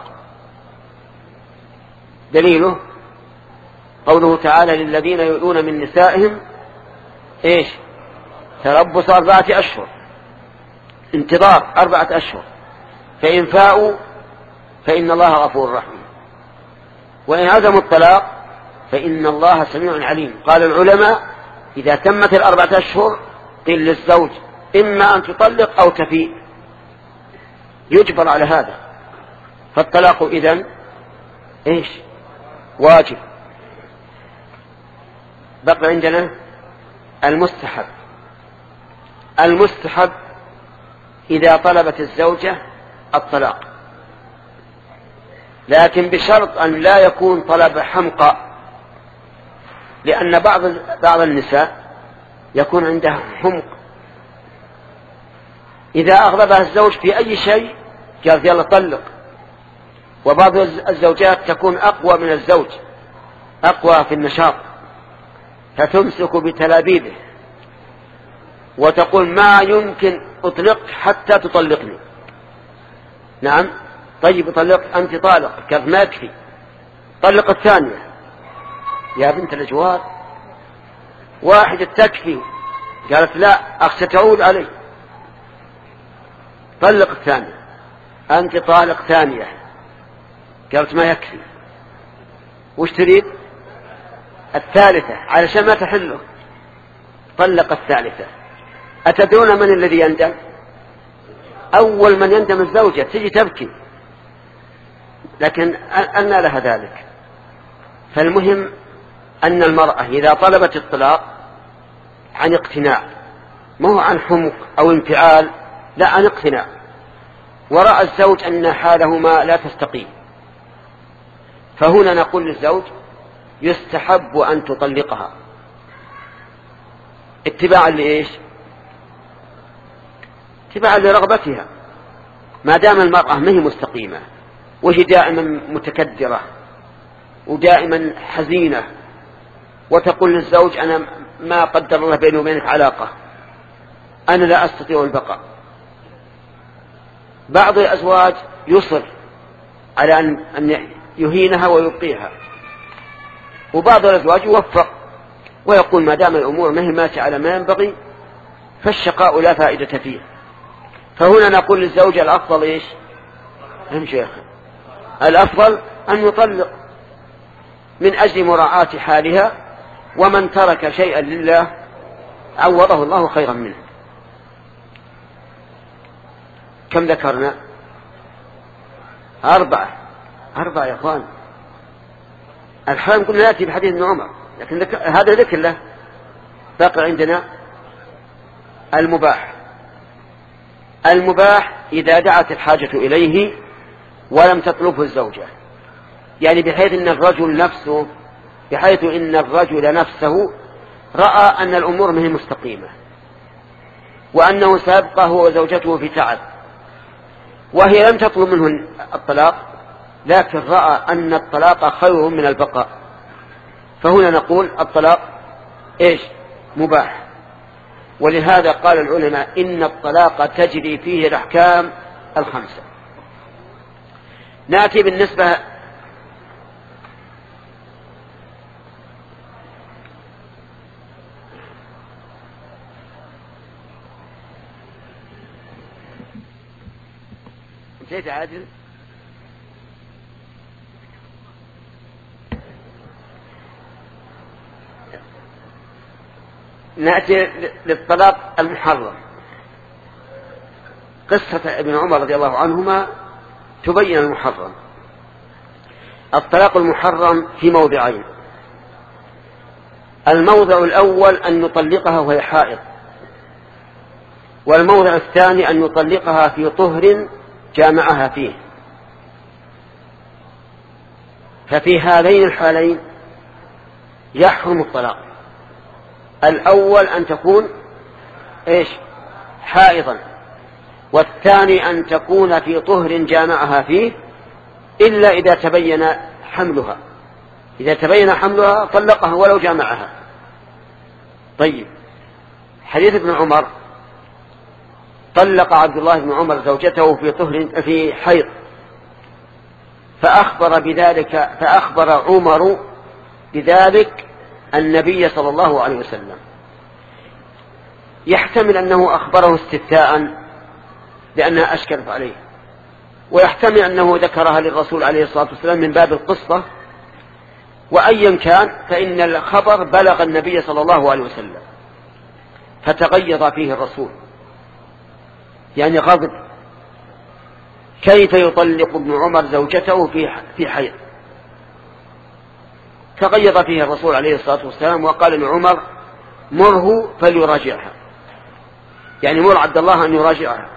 دليله قوله تعالى: للذين يؤلون من نسائهم إيش؟ تربص أربعة أشهر، انتظار أربعة أشهر، فإن فاءوا فإن الله غفور رحيم، وإن عزموا الطلاق فإن الله سميع عليم. قال العلماء: إذا تمت الأربعة أشهر قيل للزوج: إما أن تطلق أو تفيء، يجبر على هذا. فالطلاق إذن إيش؟ واجب. بقى عندنا المستحب. المستحب إذا طلبت الزوجة الطلاق، لكن بشرط أن لا يكون طلب حمقى، لأن بعض بعض النساء يكون عندها حمق، إذا أغضبها الزوج في أي شيء قالت: يلا طلق. وبعض الزوجات تكون أقوى من الزوج، أقوى في النشاط، فتمسك بتلابيبه وتقول: ما يمكن أطلق حتى تطلقني. نعم، طيب طلق، أنت طالق. قالت: ما يكفي، طلق الثانية. يا بنت الأجوار، واحدة تكفي. قالت: لا، أخشى تعود علي. طلق الثانية. أنت طالق ثانية. قالت: ما يكفي. وش تريد؟ الثالثة علشان ما تحله. طلق الثالثة. أتدرون من الذي يندم؟ أول من يندم الزوجة، تجي تبكي، لكن أن لها ذلك. فالمهم أن المرأة إذا طلبت الطلاق عن اقتناع، ما هو عن حمق أو انفعال، لا، عن اقتناع، ورأى الزوج أن حالهما لا تستقيم، فهنا نقول للزوج يستحب أن تطلقها اتباعا لإيش؟ اتباعا لرغبتها، ما دام المرأة ما هي مستقيمة وهي دائما متكدرة ودائما حزينة وتقول للزوج أنا ما قدر الله بيني وبينك علاقة، أنا لا أستطيع البقاء. بعض الأزواج يصر على أن يهينها ويبقيها، وبعض الأزواج يوفق ويقول ما دام الأمور ما هي ماشية على ما ينبغي فالشقاء لا فائدة فيه. فهنا نقول للزوج الأفضل إيش؟ هم شيخ الأفضل أن يطلق من أجل مراعاة حالها، ومن ترك شيئا لله عوضه الله خيرا منه. كم ذكرنا؟ أربعة أربعة يا أخوان. الحرام قلنا نأتي بحديث ابن عمر، لكن هذا ذكر له. بقي عندنا المباح. المباح إذا دعت الحاجة إليه ولم تطلبه الزوجة، يعني بحيث إن الرجل نفسه بحيث إن الرجل نفسه رأى أن الأمور ما هي مستقيمة وأنه سيبقى هو وزوجته في تعب، وهي لم تطلب منه الطلاق، لكن رأى أن الطلاق خير من البقاء، فهنا نقول الطلاق إيش؟ مباح. ولهذا قال العلماء إن الطلاق تجري فيه الأحكام الخمسة. نأتي بالنسبة انتهيت عادل. نأتي للطلاق المحرم. قصة ابن عمر رضي الله عنهما تبين المحرم. الطلاق المحرم في موضعين. الموضع الأول أن يطلقها وهي حائض، والموضع الثاني أن يطلقها في طهر جامعها فيه. ففي هذين الحالين يحرم الطلاق. الأول أن تكون إيش؟ حائضا، والثاني أن تكون في طهر جامعها فيه، إلا إذا تبين حملها. إذا تبين حملها طلقها ولو جامعها. طيب، حديث ابن عمر طلق عبد الله بن عمر زوجته في طهر في حيض، فأخبر بذلك فأخبر عمر بذلك النبي صلى الله عليه وسلم. يحتمل أنه أخبره استفتاء لأنها أشكلت عليه، ويحتمل أنه ذكرها للرسول عليه الصلاة والسلام من باب القصة، وأيا كان فإن الخبر بلغ النبي صلى الله عليه وسلم فتغيظ فيه الرسول، يعني غضب. كيف يطلق ابن عمر زوجته في حيض؟ تغيظ فيه الرسول عليه الصلاة والسلام وقال لعمر مره فليراجعها، يعني مر عبد الله أن يراجعها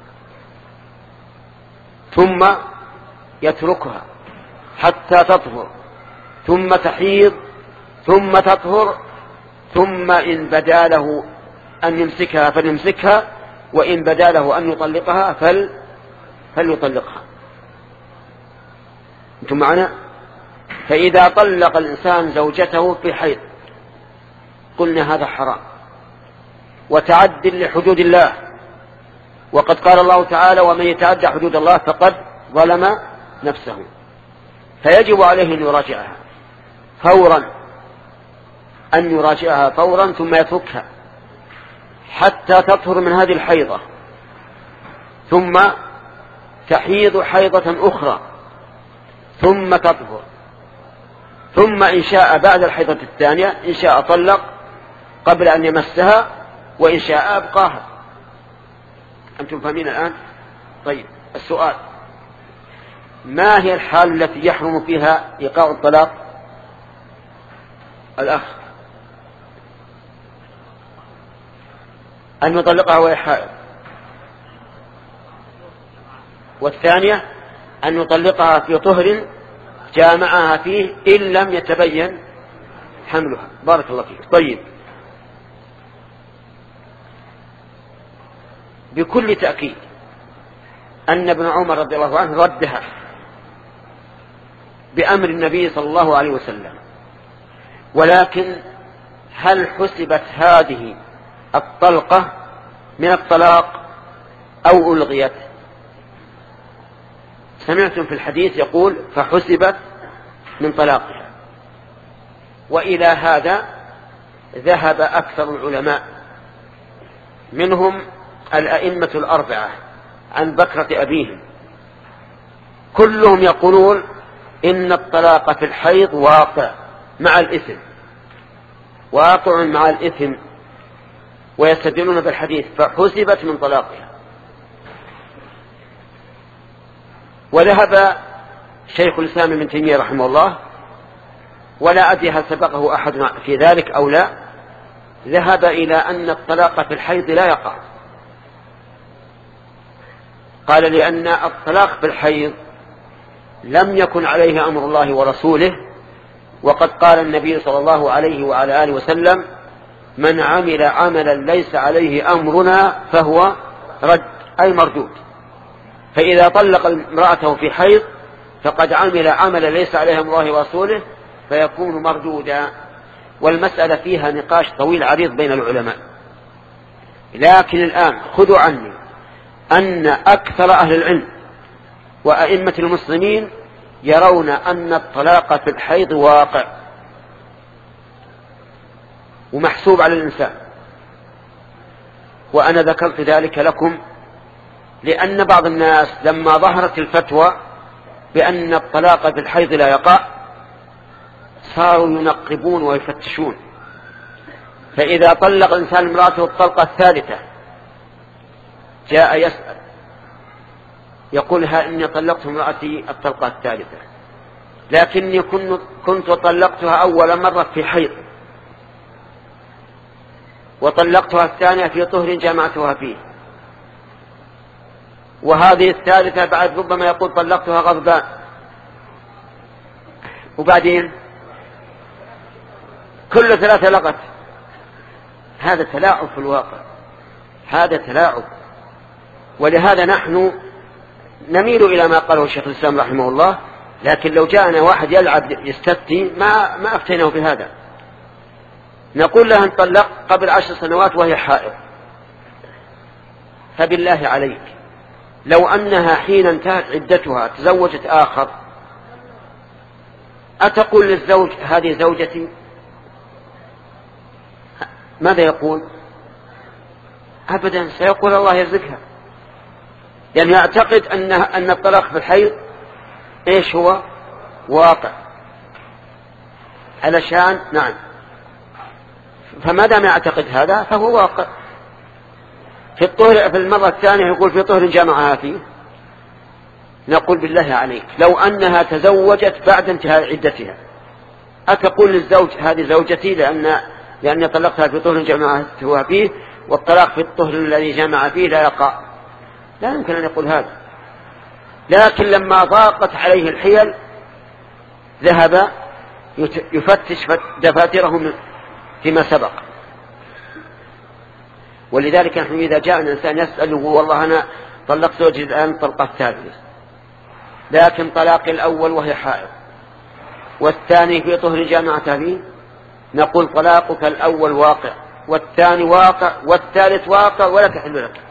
ثم يتركها حتى تطهر ثم تحيض ثم تطهر، ثم إن بدا له أن يمسكها فليمسكها، وإن بدا له أن يطلقها فل فليطلقها. أنتم معنا؟ فإذا طلق الإنسان زوجته في حيض قلنا هذا حرام وتعد لحدود الله، وقد قال الله تعالى ومن يتعدى حدود الله فقد ظلم نفسه، فيجب عليه أن يراجعها فورا، أن يراجعها فورا ثم يتركها حتى تطهر من هذه الحيضة، ثم تحيض حيضة أخرى ثم تطهر، ثم إن شاء بعد الحيضة الثانية إن شاء طلق قبل أن يمسها، وإن شاء أبقاها. أنتم فاهمين الآن؟ طيب، السؤال: ما هي الحال التي يحرم فيها إيقاع الطلاق؟ الأخ: أن يطلقها وهي حائض. والثانية أن يطلقها في طهر جامعها فيه إن لم يتبين حملها. بارك الله فيك. طيب، بكل تأكيد أن ابن عمر رضي الله عنه ردها بأمر النبي صلى الله عليه وسلم، ولكن هل حسبت هذه الطلقة من الطلاق أو ألغيت؟ سمعتم في الحديث يقول فحسبت من طلاقها، وإلى هذا ذهب أكثر العلماء، منهم الأئمة الأربعة عن بكرة أبيهم، كلهم يقولون إن الطلاق في الحيض واقع مع الإثم، واقع مع الإثم، ويستدلون بالحديث فحسبت من طلاقها. وذهب شيخ الإسلام ابن تيمية رحمه الله، ولا أدري هل سبقه أحد في ذلك أو لا، ذهب إلى أن الطلاق في الحيض لا يقع. قال لأن الطلاق في الحيض لم يكن عليه أمر الله ورسوله، وقد قال النبي صلى الله عليه وعلى آله وسلم من عمل عملا ليس عليه أمرنا فهو رد، أي مردود. فإذا طلق امرأته في حيض فقد عمل عملا ليس عليه أمر الله ورسوله فيكون مردودا. والمسألة فيها نقاش طويل عريض بين العلماء، لكن الآن خذوا عني أن أكثر أهل العلم وأئمة المسلمين يرون أن الطلاق في الحيض واقع ومحسوب على الإنسان. وأنا ذكرت ذلك لكم لأن بعض الناس لما ظهرت الفتوى بأن الطلاق في الحيض لا يقع صاروا ينقبون ويفتشون، فإذا طلق الإنسان امرأته الطلقة الثالثة جاء يسأل يقول ها إني طلقت امرأتي الطلقة الثالثة، لكني كنت طلقتها أول مرة في حيض، وطلقتها الثانية في طهر جمعتها فيه، وهذه الثالثة بعد ربما يقول طلقتها غضبان، وبعدين كل ثلاثة لغت. هذا تلاعب في الواقع، هذا تلاعب. ولهذا نحن نميل إلى ما قاله الشيخ الإسلام رحمه الله، لكن لو جاءنا واحد يلعب يستفتي ما ما أفتيناه بهذا. نقول لها انطلق قبل عشر سنوات وهي حائض، فبالله عليك لو أنها حين انتهت عدتها تزوجت آخر أتقول للزوج هذه زوجتي؟ ماذا يقول؟ أبدا، سيقول الله يرزقها، لأنه يعتقد أن أن الطلاق في الحيض إيش هو؟ واقع. علشان نعم، فما دام يعتقد هذا فهو واقع. في الطهر في المرة الثانية يقول في طهر جمعها فيه، نقول بالله عليك لو أنها تزوجت بعد انتهاء عدتها أتقول للزوج هذه زوجتي لأن لأن طلقتها في طهر جمعها فيه، والطلاق في الطهر الذي جمع فيه لا يقع؟ لا يمكن أن يقول هذا. لكن لما ضاقت عليه الحيل ذهب يفتش دفاترهم فيما سبق. ولذلك نحن إذا جاء الإنسان يسأل والله أنا طلقت زوجي الآن طلقة الثالثة، لكن طلاق الأول وهي حائض والثاني في طهر جامعة فيه، نقول طلاقك الأول واقع والثاني واقع والثالث واقع ولا تحل لك،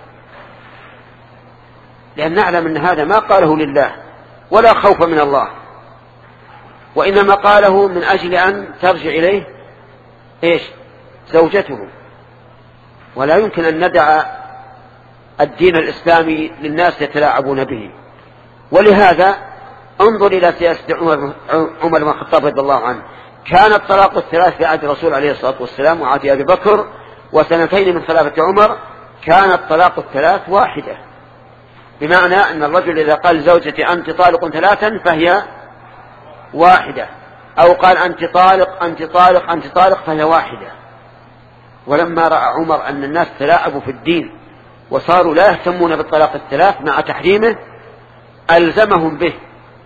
لأن نعلم أن هذا ما قاله لله ولا خوف من الله، وإنما قاله من أجل أن ترجع إليه إيش؟ زوجته. ولا يمكن أن ندع الدين الإسلامي للناس يتلاعبون به. ولهذا انظر إلى سياسة عمر بن الخطاب رضي الله عنه، كان الطلاق الثلاث في عهد الرسول عليه الصلاة والسلام وعهد أبي بكر، وسنتين من خلافة عمر كان الطلاق الثلاث واحدة، بمعنى أن الرجل إذا قال زوجتي أنت طالق ثلاثا فهي واحدة، أو قال أنت طالق أنت طالق أنت طالق فهي واحدة. ولما رأى عمر أن الناس تلاعبوا في الدين وصاروا لا يهتمون بالطلاق الثلاث مع تحريمه، ألزمهم به.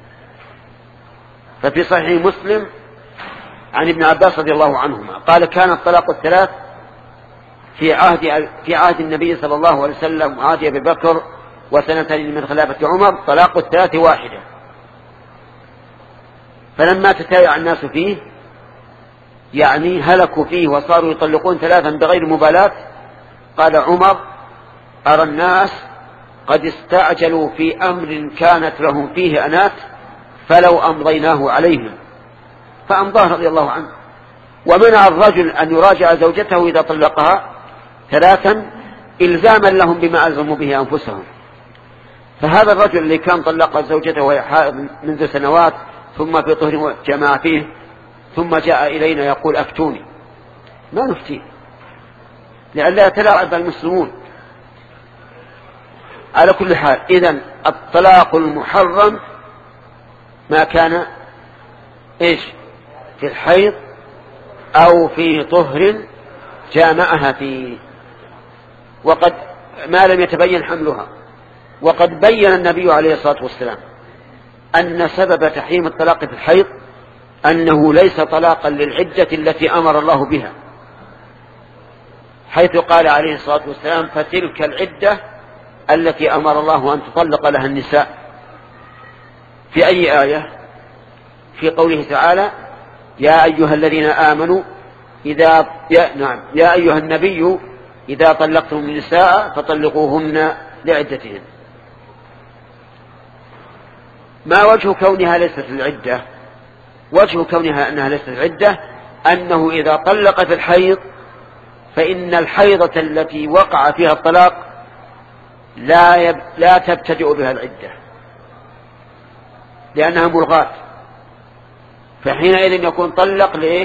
ففي صحيح مسلم عن ابن عباس رضي الله عنهما قال كان الطلاق الثلاث في عهد في عهد النبي صلى الله عليه وسلم وعهد أبي بكر وسنتين من خلافة عمر طلاق الثلاث واحدة. فلما تتابع الناس فيه يعني هلكوا فيه وصاروا يطلقون ثلاثا بغير مبالاة قال عمر أرى الناس قد استعجلوا في أمر كانت لهم فيه أنات فلو أمضيناه عليهم، فأمضاه رضي الله عنه. ومنع الرجل أن يراجع زوجته إذا طلقها ثلاثا إلزاما لهم بما ألزموا به أنفسهم. فهذا الرجل اللي كان طلق زوجته وهي حائض منذ سنوات ثم في طهر جماع فيه ثم جاء إلينا يقول أفتوني، ما نفتيه لئلا يتلاعب المسلمون. على كل حال إذن الطلاق المحرم ما كان إيش في الحيض أو في طهر جامعها فيه وقد ما لم يتبين حملها. وقد بين النبي عليه الصلاة والسلام أن سبب تحريم الطلاق في الحيض أنه ليس طلاقا للعدة التي أمر الله بها، حيث قال عليه الصلاة والسلام فتلك العدة التي أمر الله أن تطلق لها النساء. في أي آية؟ في قوله تعالى يا أيها الذين آمنوا إذا يا, نعم يا أيها النبي إذا طلقتم النساء فطلقوهن لعدتهن. ما وجه كونها ليست العدة؟ وجه كونها أنها ليست العدة أنه إذا طلق في الحيض فإن الحيضة التي وقع فيها الطلاق لا, يب... لا تبتدئ بها العدة لأنها ملغاة، فحينئذ يكون طلق ليش؟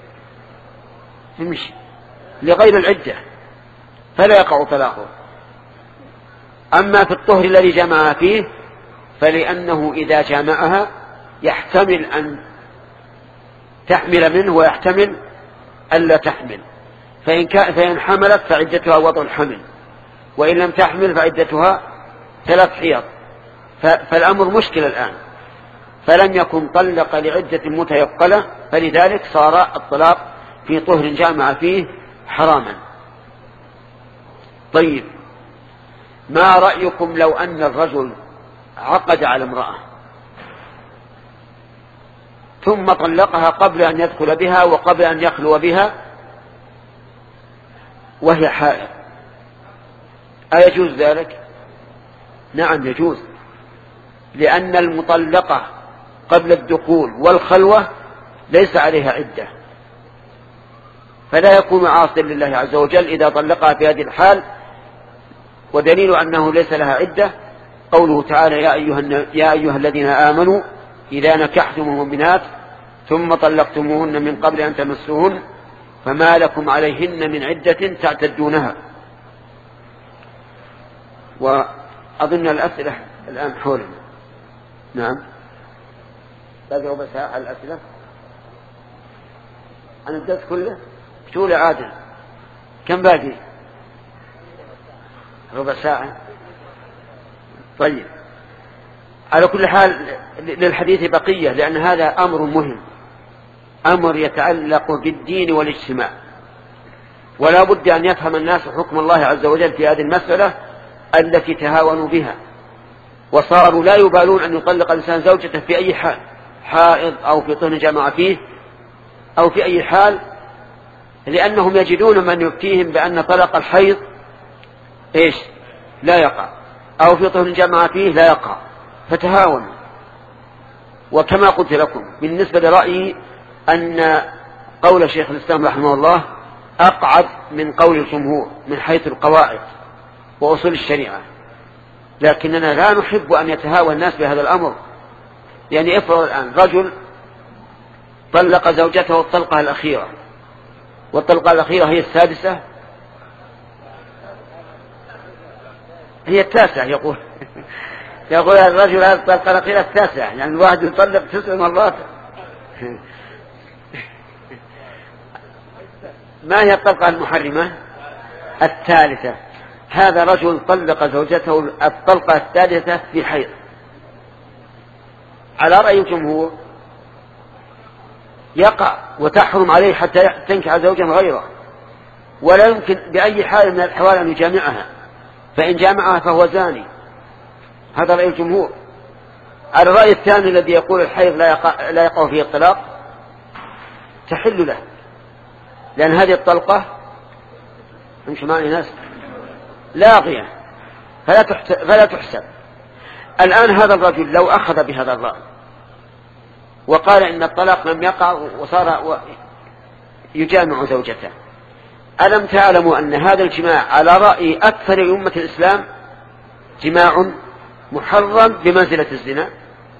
يمشي لغير العدة فلا يقع طلاقه. أما في الطهر الذي جمع فيه فلأنه إذا جامعها يحتمل أن تحمل منه ويحتمل ألا تحمل، فإن, كا... فإن حملت فعدتها وضع الحمل، وإن لم تحمل فعدتها ثلاث حيض. ف... فالأمر مشكل الآن، فلم يكن طلق لعدة متيقلة، فلذلك صار الطلاق في طهر جامع فيه حراما. طيب ما رأيكم لو أن الرجل عقد على امرأة ثم طلقها قبل أن يدخل بها وقبل أن يخلو بها وهي حائض، أيجوز ذلك؟ نعم يجوز، لأن المطلقة قبل الدخول والخلوة ليس عليها عدة، فلا يكون عاصيا لله عز وجل إذا طلقها في هذه الحال. ودليل أنه ليس لها عدة قوله تعالى يا أيها, يا أيها الذين آمنوا إذا نكحتم المؤمنات ثم طلقتموهن من قبل أن تمسوهن فما لكم عليهن من عدة تعتدونها. وأظن الأسئلة الآن حولنا. نعم باقي ربع ساعة على الأسئلة عن الدرس كله. شو عادل كم باقي؟ ربع ساعة. طيب على كل حال للحديث بقية، لأن هذا أمر مهم، أمر يتعلق بالدين والاجتماع، ولا بد أن يفهم الناس حكم الله عز وجل في هذه المسألة التي تهاونوا بها، وصاروا لا يبالون أن يطلق الإنسان زوجته في أي حال، حائض أو في طهر جمع فيه أو في أي حال، لأنهم يجدون من يفتيهم بأن طلق الحيض إيش لا يقع، أو في طهر جمع فيه لا يقع، فتهاونوا. وكما قلت لكم بالنسبة لرأيي أن قول شيخ الإسلام رحمه الله أقعد من قول الجمهور من حيث القواعد وأصول الشريعة، لكننا لا نحب أن يتهاوى الناس بهذا الأمر. يعني افرض الآن رجل طلق زوجته الطلقة الأخيرة، والطلقة الأخيرة هي السادسة، هي التاسعة، يقول يقول الرجل هذا الطلقة الأخيرة التاسعة، يعني الواحد يطلق تسع مرات. ما هي الطلقة المحرمة؟ الثالثة. هذا رجل طلق زوجته الطلقة الثالثة في حيض، على رأي الجمهور يقع وتحرم عليه حتى تنكح زوجا غيره، ولا يمكن بأي حال من الأحوال أن يجامعها، فإن جامعها فهو زاني. هذا رأي الجمهور. على الرأي الثاني الذي يقول الحيض لا يقع, لا يقع فيه الطلاق تحل له، لأن هذه الطلقة مش معنى ناس لاغية فلا تحسب, فلا تحسب. الآن هذا الرجل لو أخذ بهذا الرأي وقال إن الطلاق لم يقع وصار يجامع زوجته، ألم تعلموا أن هذا الجماع على رأي أكثر أمة الإسلام جماع محرم بمنزلة الزنا،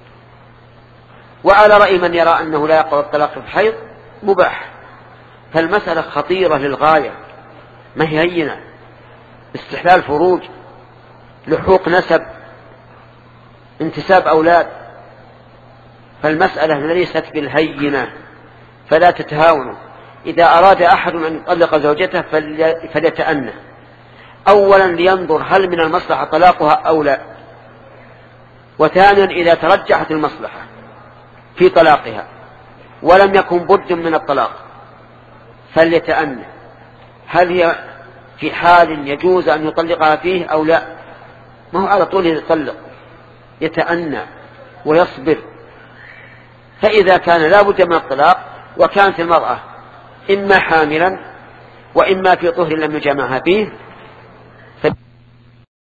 وعلى رأي من يرى أنه لا يقع الطلاق في الحيض مباح. فالمسألة خطيرة للغاية، ما هي هينة، استحلال فروج، لحوق نسب، انتساب أولاد، فالمسألة ليست بالهينة، فلا تتهاونوا. إذا أراد أحد أن يطلق زوجته فليتأنى، أولا لينظر هل من المصلحة طلاقها أو لا، وثانيا إذا ترجحت المصلحة في طلاقها ولم يكن بد من الطلاق فليتأنى هل هي في حال يجوز أن يطلقها فيه أو لا. ما هو على طول يطلق، يتأنى ويصبر. فإذا كان لا بد من الطلاق وكانت المرأة إما حاملا وإما في طهر لم يجامعها فيه